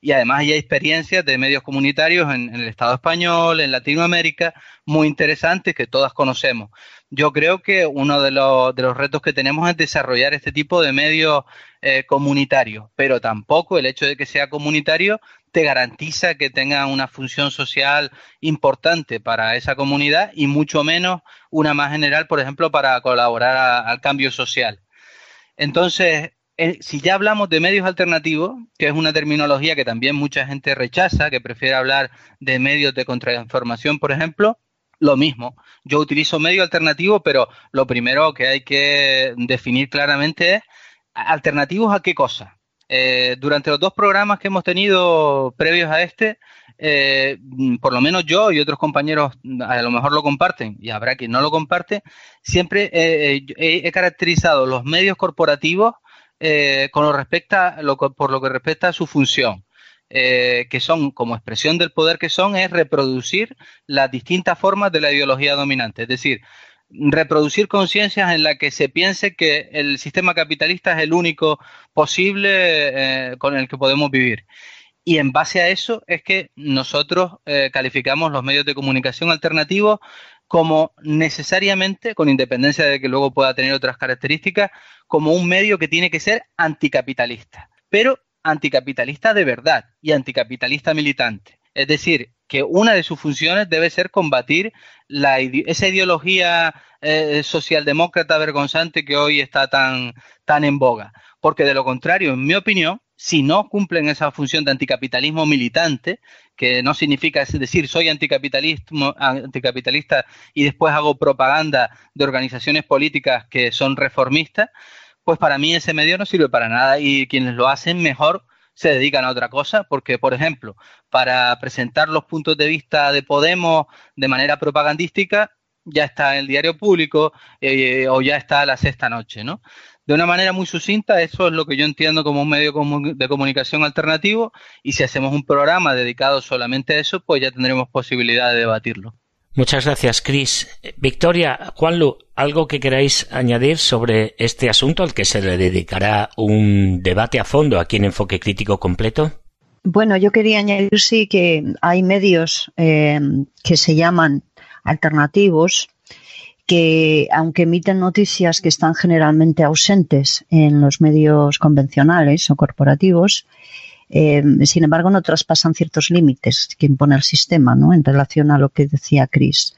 y además hay experiencias de medios comunitarios en, en el Estado español, en Latinoamérica, muy interesantes que todas conocemos. Yo creo que uno de los, de los retos que tenemos es desarrollar este tipo de medios eh, comunitarios, pero tampoco el hecho de que sea comunitario te garantiza que tenga una función social importante para esa comunidad y mucho menos una más general, por ejemplo, para colaborar a, al cambio social. Entonces, eh, si ya hablamos de medios alternativos, que es una terminología que también mucha gente rechaza, que prefiere hablar de medios de contrainformación, por ejemplo, lo mismo. Yo utilizo medio alternativo, pero lo primero que hay que definir claramente es ¿alternativos a qué cosa? Eh, durante los dos programas que hemos tenido previos a este, eh, por lo menos yo y otros compañeros a lo mejor lo comparten y habrá quien no lo comparte, siempre eh, he, he caracterizado los medios corporativos eh, con lo respecta, lo, por lo que respecta a su función, eh, que son, como expresión del poder que son, es reproducir las distintas formas de la ideología dominante, es decir, reproducir conciencias en la que se piense que el sistema capitalista es el único posible eh, con el que podemos vivir. Y en base a eso es que nosotros eh, calificamos los medios de comunicación alternativos como necesariamente, con independencia de que luego pueda tener otras características, como un medio que tiene que ser anticapitalista, pero anticapitalista de verdad y anticapitalista militante. Es decir, que una de sus funciones debe ser combatir la, esa ideología eh, socialdemócrata vergonzante que hoy está tan, tan en boga. Porque de lo contrario, en mi opinión, si no cumplen esa función de anticapitalismo militante, que no significa es decir, soy anticapitalismo, anticapitalista y después hago propaganda de organizaciones políticas que son reformistas, pues para mí ese medio no sirve para nada y quienes lo hacen mejor se dedican a otra cosa, porque, por ejemplo, para presentar los puntos de vista de Podemos de manera propagandística, ya está el Diario Público eh, o ya está La Sexta Noche, ¿no? De una manera muy sucinta, eso es lo que yo entiendo como un medio de comunicación alternativo, y si hacemos un programa dedicado solamente a eso, pues ya tendremos posibilidad de debatirlo. Muchas gracias, Chris. Victoria, Juanlu, ¿algo que queráis añadir sobre este asunto al que se le dedicará un debate a fondo aquí en Enfoque Crítico Completo? Bueno, yo quería añadir sí que hay medios eh, que se llaman alternativos que, aunque emiten noticias que están generalmente ausentes en los medios convencionales o corporativos, Eh, sin embargo, no traspasan ciertos límites que impone el sistema, ¿no?, en relación a lo que decía Chris.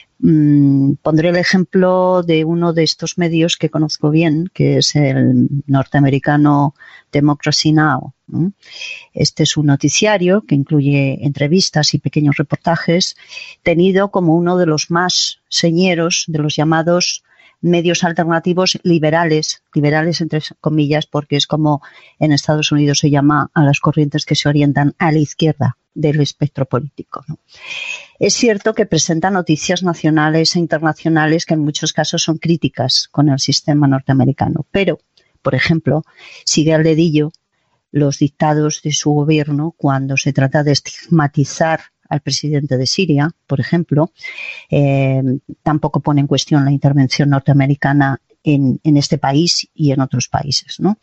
Mm, pondré el ejemplo de uno de estos medios que conozco bien, que es el norteamericano Democracy Now!, ¿no? Este es un noticiario que incluye entrevistas y pequeños reportajes, tenido como uno de los más señeros de los llamados medios alternativos liberales, liberales entre comillas, porque es como en Estados Unidos se llama a las corrientes que se orientan a la izquierda del espectro político, ¿no? Es cierto que presenta noticias nacionales e internacionales que en muchos casos son críticas con el sistema norteamericano, pero, por ejemplo, sigue al dedillo los dictados de su gobierno cuando se trata de estigmatizar al presidente de Siria, por ejemplo. Eh, tampoco pone en cuestión la intervención norteamericana en, en este país y en otros países, ¿no?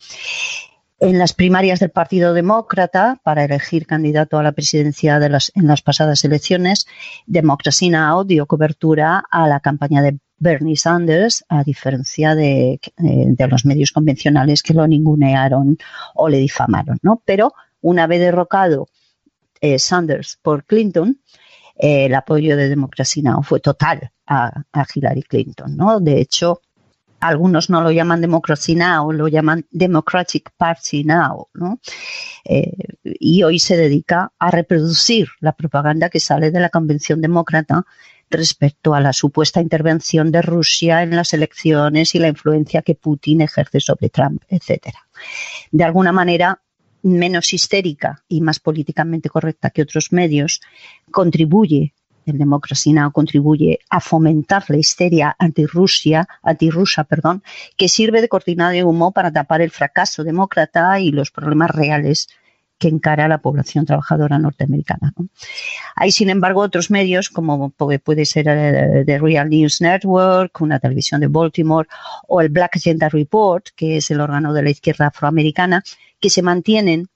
En las primarias del Partido Demócrata, para elegir candidato a la presidencia de las, en las pasadas elecciones, Democracy Now! Dio cobertura a la campaña de Bernie Sanders, a diferencia de, de los medios convencionales que lo ningunearon o le difamaron, ¿no? Pero una vez derrocado Eh, Sanders por Clinton, eh, el apoyo de Democracy Now! Fue total a, a Hillary Clinton, ¿no? De hecho, algunos no lo llaman Democracy Now!, lo llaman Democratic Party Now!, ¿no? Eh, y hoy se dedica a reproducir la propaganda que sale de la Convención Demócrata respecto a la supuesta intervención de Rusia en las elecciones y la influencia que Putin ejerce sobre Trump, etcétera. De alguna manera, menos histérica y más políticamente correcta que otros medios, contribuye, el Democracy Now! Contribuye a fomentar la histeria antirrusia, antirrusa, perdón, que sirve de cortina de humo para tapar el fracaso demócrata y los problemas reales que encara la población trabajadora norteamericana, ¿no? Hay, sin embargo, otros medios, como puede ser uh, The Real News Network, una televisión de Baltimore, o el Black Agenda Report, que es el órgano de la izquierda afroamericana, que se mantienen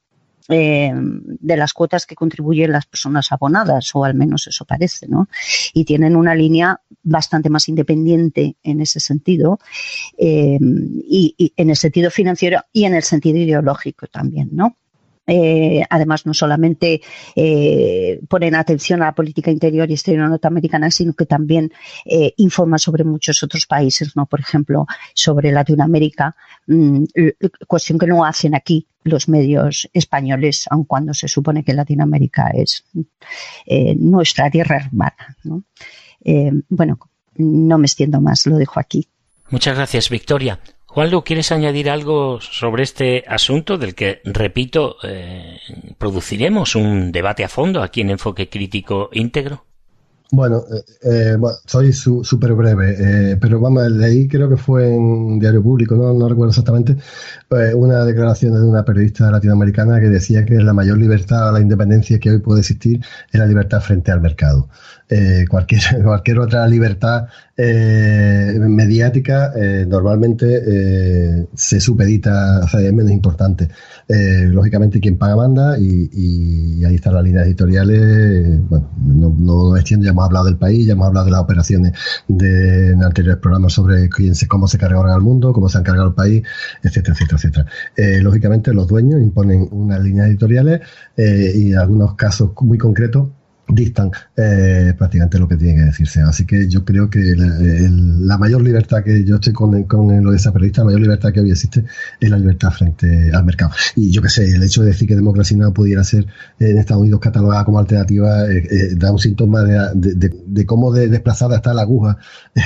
eh, de las cuotas que contribuyen las personas abonadas, o al menos eso parece, ¿no? Y tienen una línea bastante más independiente en ese sentido, eh, y, y en el sentido financiero y en el sentido ideológico también, ¿no? Eh, además, no solamente eh, ponen atención a la política interior y exterior norteamericana, sino que también eh, informan sobre muchos otros países, ¿no? Por ejemplo, sobre Latinoamérica, mmm, cuestión que no hacen aquí los medios españoles, aun cuando se supone que Latinoamérica es eh, nuestra tierra hermana, ¿no? Eh, bueno, no me extiendo más, lo dejo aquí. Muchas gracias, Victoria. Juanlu, ¿quieres añadir algo sobre este asunto del que, repito, eh, produciremos un debate a fondo aquí en Enfoque Crítico Íntegro? Bueno, eh, bueno soy súper breve, eh, pero vamos, leí, creo que fue en Diario Público, no, no recuerdo exactamente, eh, una declaración de una periodista latinoamericana que decía que la mayor libertad o la independencia que hoy puede existir es la libertad frente al mercado. Eh, cualquier, cualquier otra libertad eh, mediática eh, normalmente eh, se supedita, o sea, es menos importante. Eh, lógicamente quien paga manda y, y ahí están las líneas editoriales. Bueno, no, no me extiendo, ya hemos hablado del país, ya hemos hablado de las operaciones de, en anteriores programas sobre quién se, cómo se carga ahora el mundo, cómo se han cargado el país, etcétera, etcétera, etcétera. Eh, lógicamente los dueños imponen unas líneas editoriales eh, y en algunos casos muy concretos dictan eh, prácticamente lo que tiene que decirse. Así que yo creo que la, el, la mayor libertad que yo estoy con, con lo de esa periodista, la mayor libertad que hoy existe es la libertad frente al mercado. Y yo qué sé, el hecho de decir que Democracy Now! Pudiera ser en Estados Unidos catalogada como alternativa eh, eh, da un síntoma de, de, de, de cómo de desplazada está la aguja eh,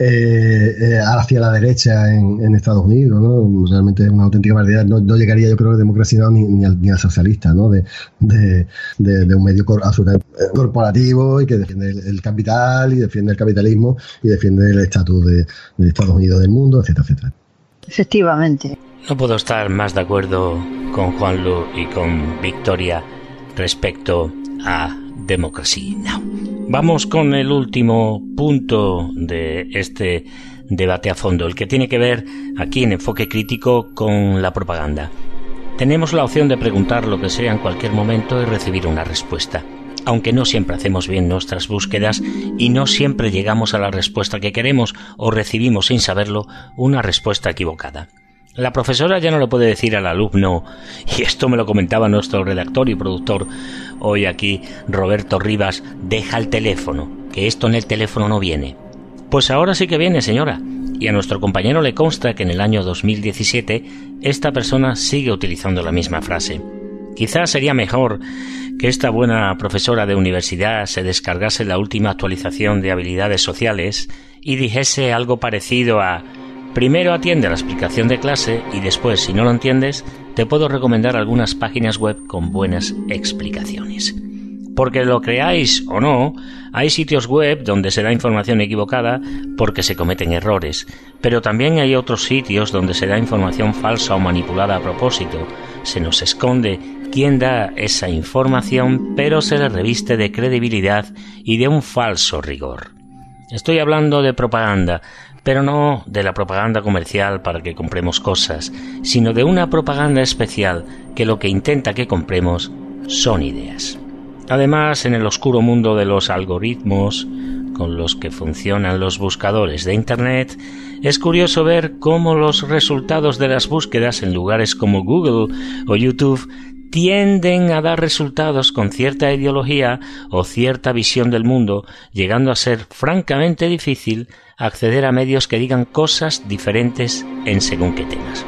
eh, hacia la derecha en, en Estados Unidos, ¿no? Realmente es una auténtica barbaridad. No, no llegaría, yo creo, que Democracy Now! ni, ni, al, ni al socialista, ¿no? De, de, de, de un medio absolutamente corporativo y que defiende el, el capital y defiende el capitalismo y defiende el estatus de, de Estados Unidos del mundo, etcétera, etcétera. Efectivamente. No puedo estar más de acuerdo con Juanlu y con Victoria respecto a Democracy Now! Vamos con el último punto de este debate a fondo, el que tiene que ver aquí en Enfoque Crítico con la propaganda. Tenemos la opción de preguntar lo que sea en cualquier momento y recibir una respuesta. Aunque no siempre hacemos bien nuestras búsquedas y no siempre llegamos a la respuesta que queremos o recibimos sin saberlo una respuesta equivocada. La profesora ya no le puede decir al alumno, y esto me lo comentaba nuestro redactor y productor hoy aquí, Roberto Rivas, deja el teléfono, que esto en el teléfono no viene. Pues ahora sí que viene, señora. Y a nuestro compañero le consta que en el año dos mil diecisiete esta persona sigue utilizando la misma frase. Quizás sería mejor que esta buena profesora de universidad se descargase la última actualización de habilidades sociales y dijese algo parecido a: primero atiende a la explicación de clase y después, si no lo entiendes, te puedo recomendar algunas páginas web con buenas explicaciones. Porque lo creáis o no, hay sitios web donde se da información equivocada porque se cometen errores, pero también hay otros sitios donde se da información falsa o manipulada a propósito. Se nos esconde quién da esa información, pero se le reviste de credibilidad y de un falso rigor. Estoy hablando de propaganda, pero no de la propaganda comercial para que compremos cosas, sino de una propaganda especial que lo que intenta que compremos son ideas. Además, en el oscuro mundo de los algoritmos con los que funcionan los buscadores de Internet, es curioso ver cómo los resultados de las búsquedas en lugares como Google o YouTube tienden a dar resultados con cierta ideología o cierta visión del mundo, llegando a ser francamente difícil acceder a medios que digan cosas diferentes en según qué temas.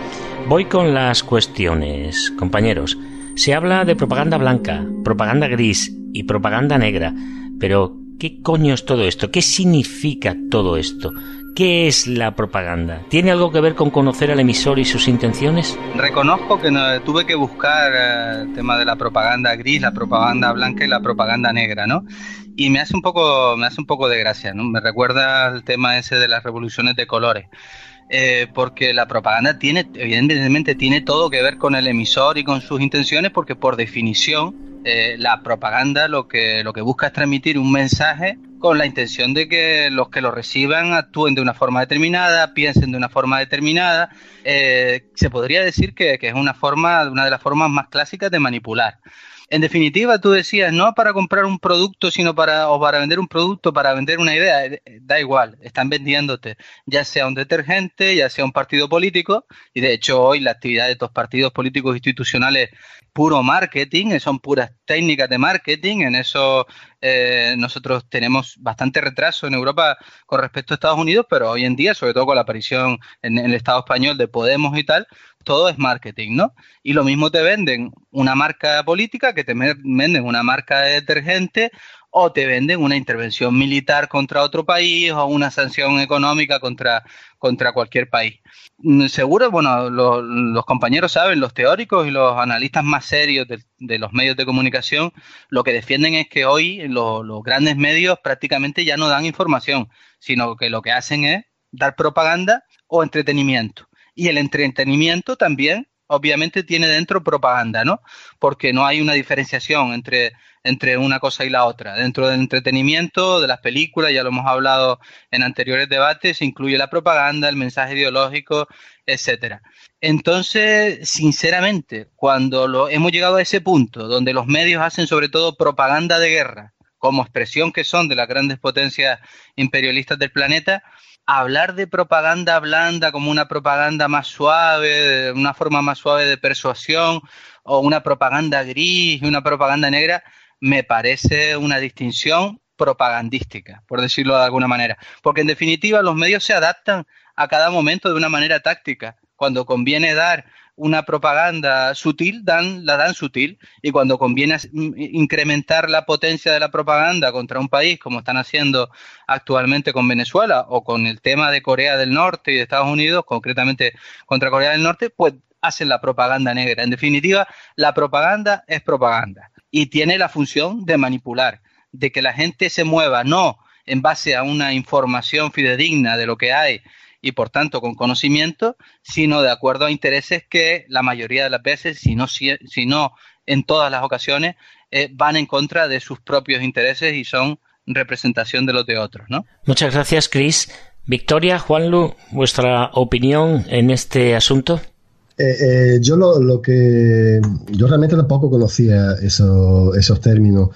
Voy con las cuestiones, compañeros. Se habla de propaganda blanca, propaganda gris y propaganda negra, pero ¿qué coño es todo esto? ¿Qué significa todo esto? ¿Qué es la propaganda? ¿Tiene algo que ver con conocer al emisor y sus intenciones? Reconozco que no, tuve que buscar eh, el tema de la propaganda gris, la propaganda blanca y la propaganda negra, ¿no? Y me hace un poco, me hace un poco de gracia, ¿no? Me recuerda al tema ese de las revoluciones de colores. Eh, porque la propaganda tiene, evidentemente, tiene todo que ver con el emisor y con sus intenciones, porque por definición eh, la propaganda lo que, lo que busca es transmitir un mensaje con la intención de que los que lo reciban actúen de una forma determinada, piensen de una forma determinada. Eh, se podría decir que, que es una forma, una de las formas más clásicas de manipular. En definitiva, tú decías, no para comprar un producto, sino para, o para vender un producto, para vender una idea, da igual, están vendiéndote, ya sea un detergente, ya sea un partido político, y de hecho hoy la actividad de estos partidos políticos institucionales puro marketing, son puras técnicas de marketing, en eso eh, nosotros tenemos bastante retraso en Europa con respecto a Estados Unidos, pero hoy en día, sobre todo con la aparición en, en el Estado español de Podemos y tal, todo es marketing, ¿no? Y lo mismo te venden una marca política que te venden una marca de detergente o te venden una intervención militar contra otro país o una sanción económica contra, contra cualquier país. Seguro, bueno, lo, los compañeros saben, los teóricos y los analistas más serios de, de los medios de comunicación, lo que defienden es que hoy lo, los grandes medios prácticamente ya no dan información, sino que lo que hacen es dar propaganda o entretenimiento. Y el entretenimiento también, obviamente, tiene dentro propaganda, ¿no? Porque no hay una diferenciación entre, entre una cosa y la otra. Dentro del entretenimiento, de las películas, ya lo hemos hablado en anteriores debates, se incluye la propaganda, el mensaje ideológico, etcétera. Entonces, sinceramente, cuando lo, hemos llegado a ese punto donde los medios hacen sobre todo propaganda de guerra, como expresión que son de las grandes potencias imperialistas del planeta, hablar de propaganda blanda como una propaganda más suave, una forma más suave de persuasión, o una propaganda gris y una propaganda negra, me parece una distinción propagandística, por decirlo de alguna manera. Porque en definitiva los medios se adaptan a cada momento de una manera táctica. Cuando conviene dar una propaganda sutil, dan, la dan sutil, y cuando conviene incrementar la potencia de la propaganda contra un país, como están haciendo actualmente con Venezuela o con el tema de Corea del Norte y de Estados Unidos, concretamente contra Corea del Norte, pues hacen la propaganda negra. En definitiva, la propaganda es propaganda y tiene la función de manipular, de que la gente se mueva no en base a una información fidedigna de lo que hay y por tanto con conocimiento, sino de acuerdo a intereses que la mayoría de las veces, si no, si, si no en todas las ocasiones, eh, van en contra de sus propios intereses y son representación de los de otros, ¿no? Muchas gracias, Chris. Victoria, Juanlu, ¿vuestra opinión en este asunto? Eh, eh, yo lo, lo que yo realmente tampoco conocía eso, esos términos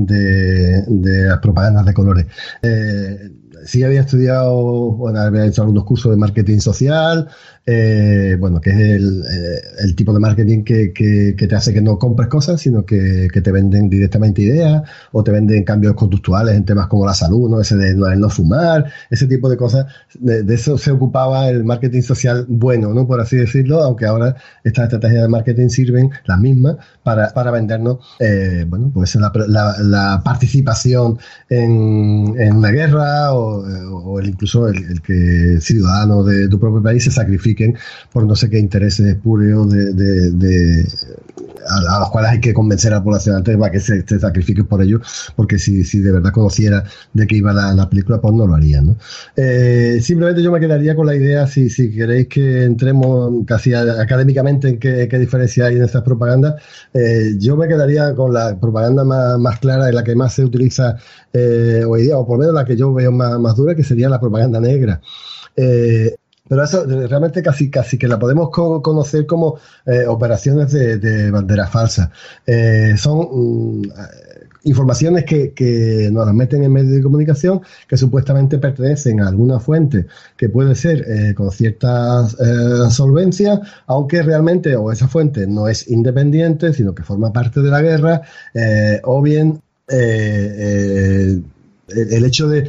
de, de las propagandas de colores. Eh, sí había estudiado, bueno, había hecho algunos cursos de marketing social, eh, bueno, que es el, eh, el tipo de marketing que, que, que te hace que no compres cosas, sino que, que te venden directamente ideas o te venden cambios conductuales en temas como la salud, ¿no? Ese de no, no fumar, ese tipo de cosas. De, de eso se ocupaba el marketing social bueno, ¿no? Por así decirlo, aunque ahora estas estrategias de marketing sirven las mismas para, para vendernos, eh, bueno, pues la, la, la participación en, en una guerra o, o el, incluso el, el que ciudadanos de tu propio país se sacrifiquen por no sé qué intereses espurios de, de, de, a, a los cuales hay que convencer a la población antes para que se, se sacrifiquen por ello, porque si, si de verdad conociera de qué iba la, la película, pues no lo harían, ¿no? Eh, simplemente yo me quedaría con la idea, si, si queréis que entremos casi académicamente en qué, qué diferencia hay en estas propagandas, eh, yo me quedaría con la propaganda más, más clara, en la que más se utiliza eh, hoy día, o por lo menos la que yo veo más, más dura, que sería la propaganda negra. Eh, Pero eso realmente casi casi que la podemos co- conocer como eh, operaciones de, de bandera falsa. Eh, son mm, informaciones que, que nos las meten en medios de comunicación que supuestamente pertenecen a alguna fuente que puede ser eh, con cierta eh, solvencia, aunque realmente o esa fuente no es independiente, sino que forma parte de la guerra, eh, o bien eh, eh, el hecho de,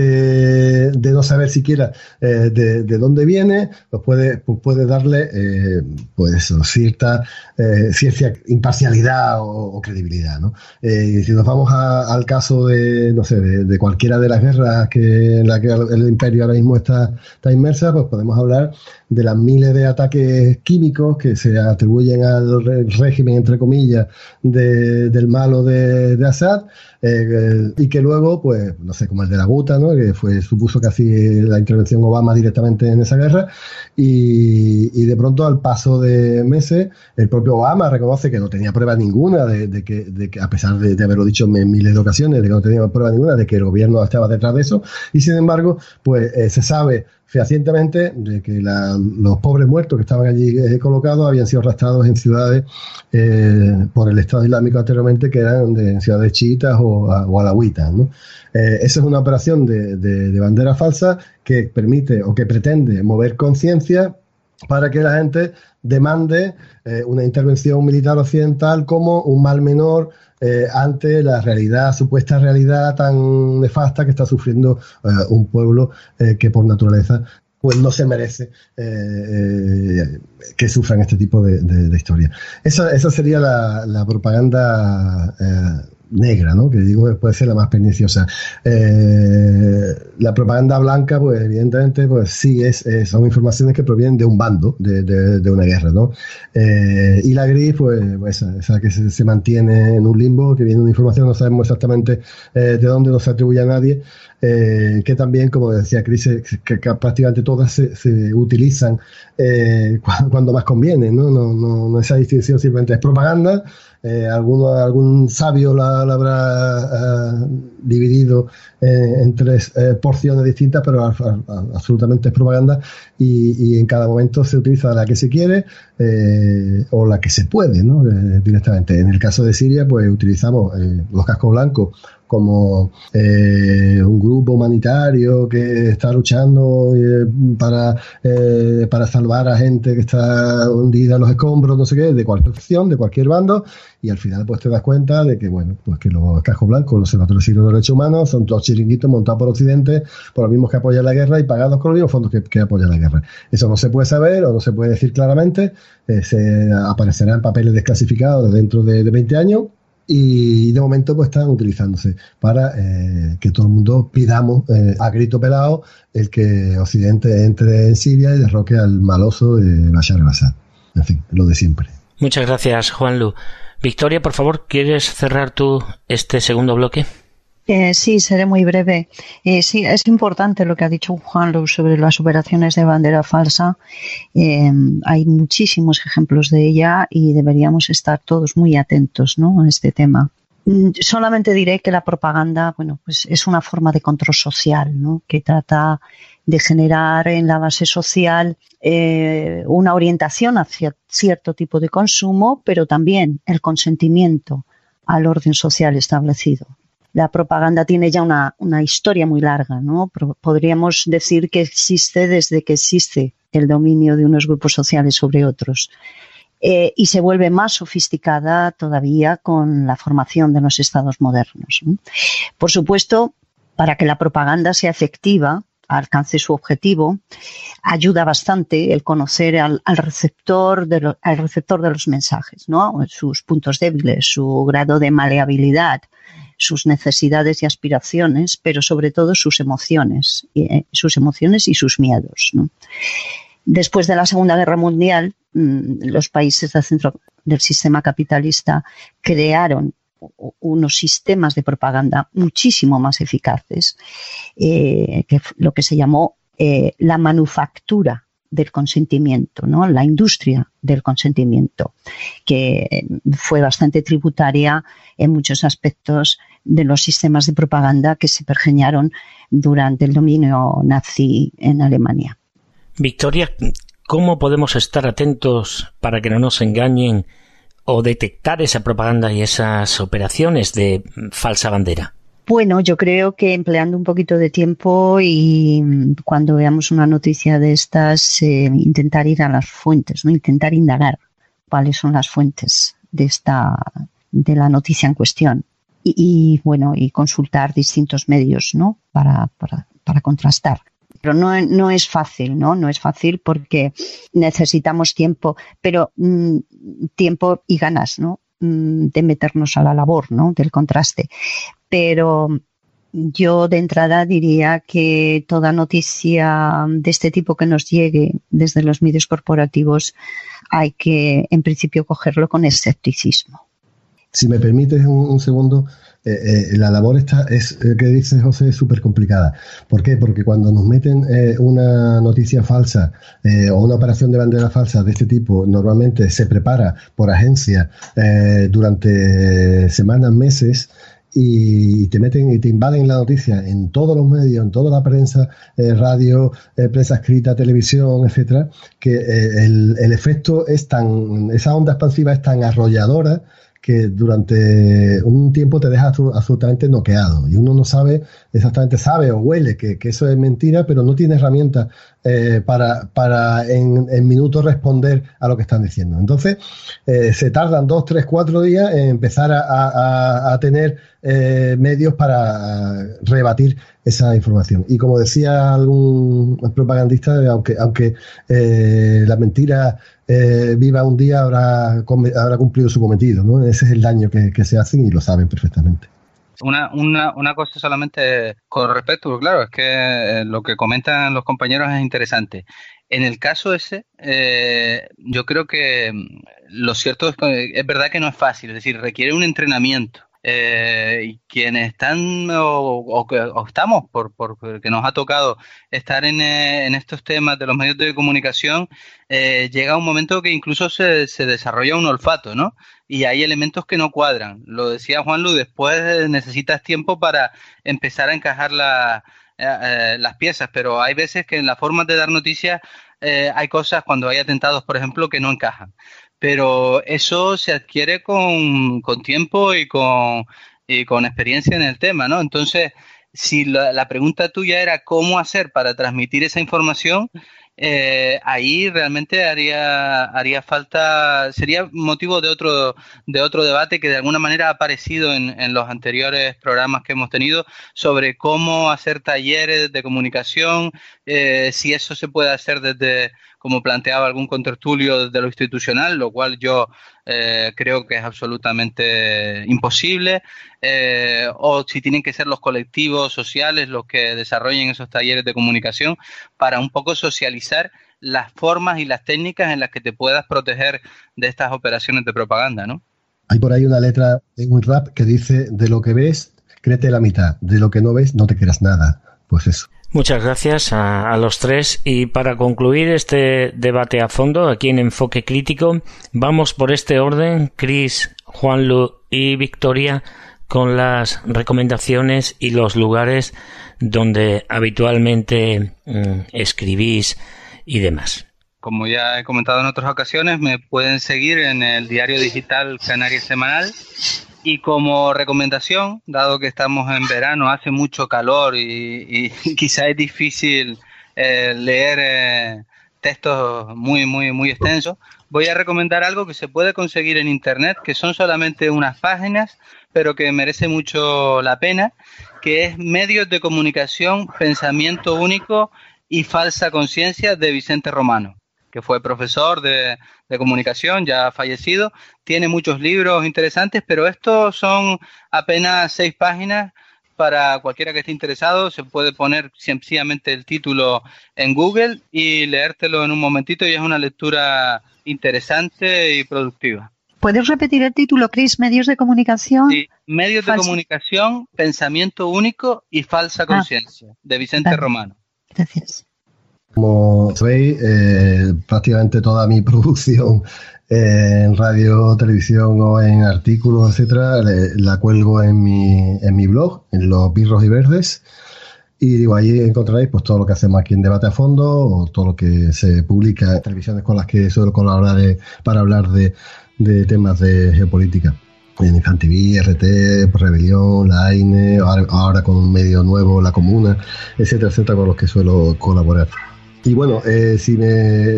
de, de no saber siquiera eh, de, de dónde viene, pues puede, pues puede darle eh, pues cierta, eh, cierta imparcialidad o, o credibilidad, ¿no? Eh, y si nos vamos a, al caso de, no sé, de, de cualquiera de las guerras que, en la que el imperio ahora mismo está, está inmersa, pues podemos hablar de las miles de ataques químicos que se atribuyen al régimen, entre comillas, de, del malo de, de Assad, eh, y que luego, pues, pues no sé, como el de la Guta, ¿no? Que fue, supuso casi la intervención Obama directamente en esa guerra, y, y de pronto al paso de meses, el propio Obama reconoce que no tenía prueba ninguna de, de, que, de que, a pesar de, de haberlo dicho en miles de ocasiones, de que no tenía prueba ninguna de que el gobierno estaba detrás de eso, y sin embargo, pues eh, se sabe fehacientemente de que la, los pobres muertos que estaban allí eh, colocados habían sido arrastrados en ciudades eh, por el Estado Islámico anteriormente, que eran de ciudades chiitas o, o alawitas, ¿no? Eh, esa es una operación de, de, de bandera falsa que permite o que pretende mover conciencia para que la gente demande eh, una intervención militar occidental como un mal menor eh, ante la realidad, supuesta realidad tan nefasta que está sufriendo eh, un pueblo eh, que por naturaleza pues no se merece eh, eh, que sufran este tipo de, de, de historias. Esa, esa sería la, la propaganda eh, negra, ¿no? Que digo puede ser la más perniciosa. Eh, la propaganda blanca, pues evidentemente, pues sí es, es son informaciones que provienen de un bando, de, de, de una guerra, ¿no? Eh, y la gris, pues, pues esa, esa que se, se mantiene en un limbo, que viene una información, no sabemos exactamente eh, de dónde, no se atribuye a nadie, eh, que también, como decía Chris, que, que prácticamente todas se, se utilizan eh, cuando, cuando más conviene, ¿no? No, no, no esa distinción simplemente es propaganda. Eh, alguno, algún sabio la, la habrá uh, dividido eh, en tres eh, porciones distintas, pero a, a, absolutamente es propaganda, y, y en cada momento se utiliza la que se quiere eh, o la que se puede, ¿no? Eh, directamente. En el caso de Siria, pues utilizamos eh, los cascos blancos como eh, un grupo humanitario que está luchando eh, para eh, para salvar a gente que está hundida en los escombros, no sé qué, de cualquier opción, de cualquier bando, y al final pues te das cuenta de que, bueno, pues que los cascos blancos, los observatorios de derechos humanos, son todos chiringuitos montados por Occidente, por los mismos que apoyan la guerra y pagados con los mismos fondos que, que apoyan la guerra. Eso no se puede saber o no se puede decir claramente, eh, se aparecerá en papeles desclasificados dentro de, de veinte años, y de momento pues están utilizándose para eh, que todo el mundo pidamos eh, a grito pelado el que Occidente entre en Siria y derroque al maloso de Bashar al-Assad. En fin, lo de siempre. Muchas gracias, Juanlu. Victoria, por favor, ¿quieres cerrar tú este segundo bloque? Eh, sí, seré muy breve. Eh, sí, es importante lo que ha dicho Juanlu sobre las operaciones de bandera falsa. Eh, hay muchísimos ejemplos de ella y deberíamos estar todos muy atentos, ¿no?, a este tema. Solamente diré que la propaganda, bueno, pues es una forma de control social, ¿no?, que trata de generar en la base social eh, una orientación hacia cierto tipo de consumo, pero también el consentimiento al orden social establecido. La propaganda tiene ya una, una historia muy larga, ¿no? Podríamos decir que existe desde que existe el dominio de unos grupos sociales sobre otros. Eh, y se vuelve más sofisticada todavía con la formación de los estados modernos, ¿no? Por supuesto, para que la propaganda sea efectiva, alcance su objetivo, ayuda bastante el conocer al, al receptor de lo, al receptor de los mensajes, ¿no? Sus puntos débiles, su grado de maleabilidad, sus necesidades y aspiraciones, pero sobre todo sus emociones, eh, sus emociones y sus miedos, ¿no? Después de la Segunda Guerra Mundial, mmm, los países del centro del sistema capitalista crearon unos sistemas de propaganda muchísimo más eficaces, eh, que lo que se llamó eh, la manufactura del consentimiento, ¿no?, la industria del consentimiento, que fue bastante tributaria en muchos aspectos de los sistemas de propaganda que se pergeñaron durante el dominio nazi en Alemania. Victoria, ¿cómo podemos estar atentos para que no nos engañen o detectar esa propaganda y esas operaciones de falsa bandera? Bueno, yo creo que empleando un poquito de tiempo y cuando veamos una noticia de estas, eh, intentar ir a las fuentes, ¿no? Intentar indagar cuáles son las fuentes de esta, de la noticia en cuestión y, y bueno, y consultar distintos medios, ¿no?, para, para, para contrastar. Pero no, no es fácil, ¿no? No es fácil porque necesitamos tiempo, pero mmm, tiempo y ganas, ¿no?, mmm, de meternos a la labor, ¿no?, del contraste. Pero yo de entrada diría que toda noticia de este tipo que nos llegue desde los medios corporativos hay que, en principio, cogerlo con escepticismo. Si me permites un, un segundo, eh, eh, la labor está, es, eh, que dice José, es súper complicada. ¿Por qué? Porque cuando nos meten eh, una noticia falsa eh, o una operación de bandera falsa de este tipo, normalmente se prepara por agencias eh, durante semanas, meses, y te meten y te invaden la noticia en todos los medios, en toda la prensa, eh, radio, eh, prensa escrita, televisión, etcétera, que eh, el, el efecto es tan, esa onda expansiva es tan arrolladora que durante un tiempo te deja absolutamente noqueado y uno no sabe exactamente, sabe o huele que, que eso es mentira, pero no tiene herramientas eh, para, para en, en minutos responder a lo que están diciendo. Entonces, eh, se tardan dos, tres, cuatro días en empezar a, a, a tener eh, medios para rebatir esa información. Y como decía algún propagandista, aunque, aunque eh, la mentira eh, viva un día, habrá, habrá cumplido su cometido, ¿no? Ese es el daño que, que se hacen y lo saben perfectamente. Una, una, una cosa solamente con respecto, claro, es que lo que comentan los compañeros es interesante. En el caso ese, eh, yo creo que lo cierto es que es verdad que no es fácil, es decir, requiere un entrenamiento. Eh, y quienes están o, o, o estamos, por, por que nos ha tocado estar en, eh, en estos temas de los medios de comunicación, eh, llega un momento que incluso se, se desarrolla un olfato, ¿no? Y hay elementos que no cuadran. Lo decía Juanlu, después necesitas tiempo para empezar a encajar la, eh, eh, las piezas, pero hay veces que en la forma de dar noticias eh, hay cosas, cuando hay atentados, por ejemplo, que no encajan. Pero eso se adquiere con, con tiempo y con, y con experiencia en el tema, ¿no? Entonces, si la, la pregunta tuya era cómo hacer para transmitir esa información, eh, ahí realmente haría haría falta, sería motivo de otro de otro debate que de alguna manera ha aparecido en, en los anteriores programas que hemos tenido sobre cómo hacer talleres de comunicación, eh, si eso se puede hacer desde, como planteaba algún contertulio, desde lo institucional, lo cual yo eh, creo que es absolutamente imposible, eh, o si tienen que ser los colectivos sociales los que desarrollen esos talleres de comunicación para un poco socializar las formas y las técnicas en las que te puedas proteger de estas operaciones de propaganda, ¿no? Hay por ahí una letra en un rap que dice: de lo que ves, créete la mitad, de lo que no ves, no te creas nada. Pues eso. Muchas gracias a, a los tres, y para concluir este debate a fondo aquí en Enfoque Crítico, vamos por este orden, Chris, Juanlu y Victoria, con las recomendaciones y los lugares donde habitualmente mmm, escribís y demás. Como ya he comentado en otras ocasiones, me pueden seguir en el diario digital Canarias Semanal. Y como recomendación, dado que estamos en verano, hace mucho calor y, y quizá es difícil eh, leer eh, textos muy, muy, muy extensos, voy a recomendar algo que se puede conseguir en Internet, que son solamente unas páginas, pero que merece mucho la pena, que es Medios de Comunicación, Pensamiento Único y Falsa Conciencia, de Vicente Romano, que fue profesor de, de comunicación, ya fallecido. Tiene muchos libros interesantes, pero estos son apenas seis páginas. Para cualquiera que esté interesado, se puede poner sencillamente el título en Google y leértelo en un momentito, y es una lectura interesante y productiva. ¿Puedes repetir el título, Chris? ¿Medios de comunicación? Sí, Medios Falsa. de Comunicación, Pensamiento Único y Falsa Conciencia, ah, de Vicente vale. Romano. Gracias. Como sabéis, eh, prácticamente toda mi producción eh, en radio, televisión o en artículos, etcétera, le, la cuelgo en mi, en mi blog, en los Birros y Verdes. Y digo, ahí encontraréis pues todo lo que hacemos aquí en Debate a Fondo, o todo lo que se publica en televisiones con las que suelo colaborar de, para hablar de, de temas de geopolítica. En Infant T V, R T, Rebelión, la A I N E, ahora, ahora con un medio nuevo, La Comuna, etcétera, etcétera, con los que suelo colaborar. Y bueno, eh, si me,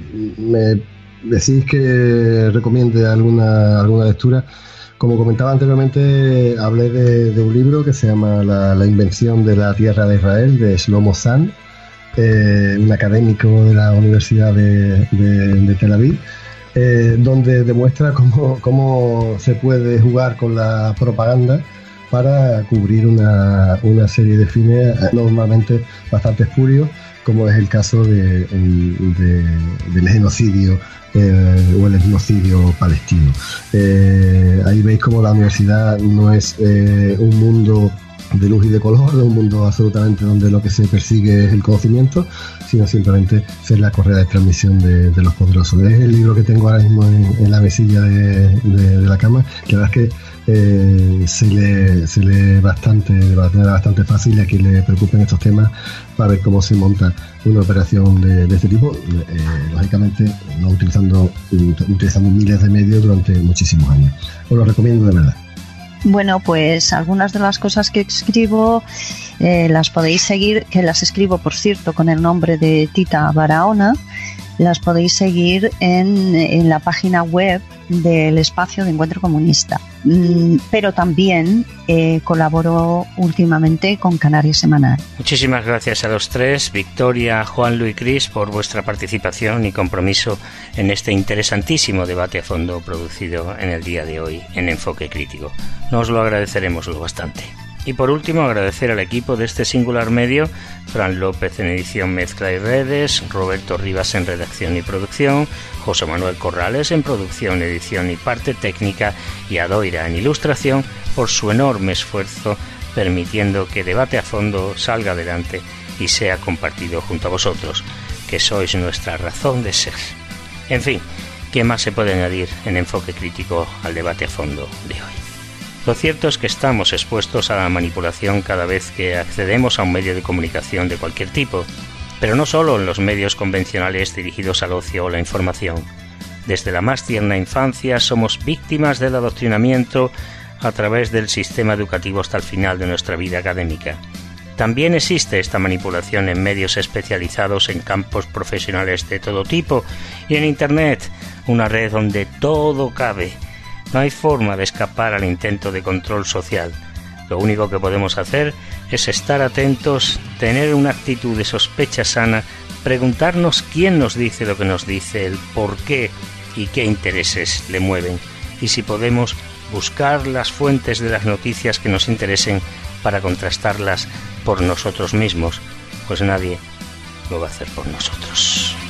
me decís que recomiende alguna, alguna lectura, como comentaba anteriormente, hablé de, de un libro que se llama La, la invención de la tierra de Israel, de Shlomo Zahn, eh, un académico de la Universidad de, de, de Tel Aviv, eh, donde demuestra cómo, cómo se puede jugar con la propaganda para cubrir una, una serie de fines normalmente bastante espurios, como es el caso de, de, del genocidio eh, o el etnocidio palestino. Eh, ahí veis como la universidad no es eh, un mundo de luz y de color, de un mundo absolutamente donde lo que se persigue es el conocimiento, sino simplemente ser la correa de transmisión de, de los poderosos. Es el libro que tengo ahora mismo en, en la mesilla de, de, de la cama, que la verdad es que eh, se lee se lee bastante, de manera bastante fácil a quien le preocupen estos temas para ver cómo se monta una operación de, de este tipo, eh, lógicamente no utilizando, utilizando miles de medios durante muchísimos años. Os lo recomiendo de verdad. Bueno, pues algunas de las cosas que escribo eh, las podéis seguir, que las escribo, por cierto, con el nombre de Tita Barahona, las podéis seguir en, en la página web del Espacio de Encuentro Comunista. Mm, pero también eh, colaboro últimamente con Canarias Semanal. Muchísimas gracias a los tres, Victoria, Juanlu y Cris, por vuestra participación y compromiso en este interesantísimo debate a fondo producido en el día de hoy en Enfoque Crítico. Nos lo agradeceremos lo bastante. Y por último, agradecer al equipo de este singular medio, Fran López en edición, mezcla y redes, Roberto Rivas en redacción y producción, José Manuel Corrales en producción, edición y parte técnica, y a Doira en ilustración, por su enorme esfuerzo permitiendo que Debate a Fondo salga adelante y sea compartido junto a vosotros, que sois nuestra razón de ser. En fin, ¿qué más se puede añadir en Enfoque Crítico al Debate a Fondo de hoy? Lo cierto es que estamos expuestos a la manipulación cada vez que accedemos a un medio de comunicación de cualquier tipo, pero no solo en los medios convencionales dirigidos al ocio o la información. Desde la más tierna infancia somos víctimas del adoctrinamiento a través del sistema educativo hasta el final de nuestra vida académica. También existe esta manipulación en medios especializados en campos profesionales de todo tipo y en Internet, una red donde todo cabe. No hay forma de escapar al intento de control social. Lo único que podemos hacer es estar atentos, tener una actitud de sospecha sana, preguntarnos quién nos dice lo que nos dice, el por qué y qué intereses le mueven, y si podemos buscar las fuentes de las noticias que nos interesen para contrastarlas por nosotros mismos, pues nadie lo va a hacer por nosotros.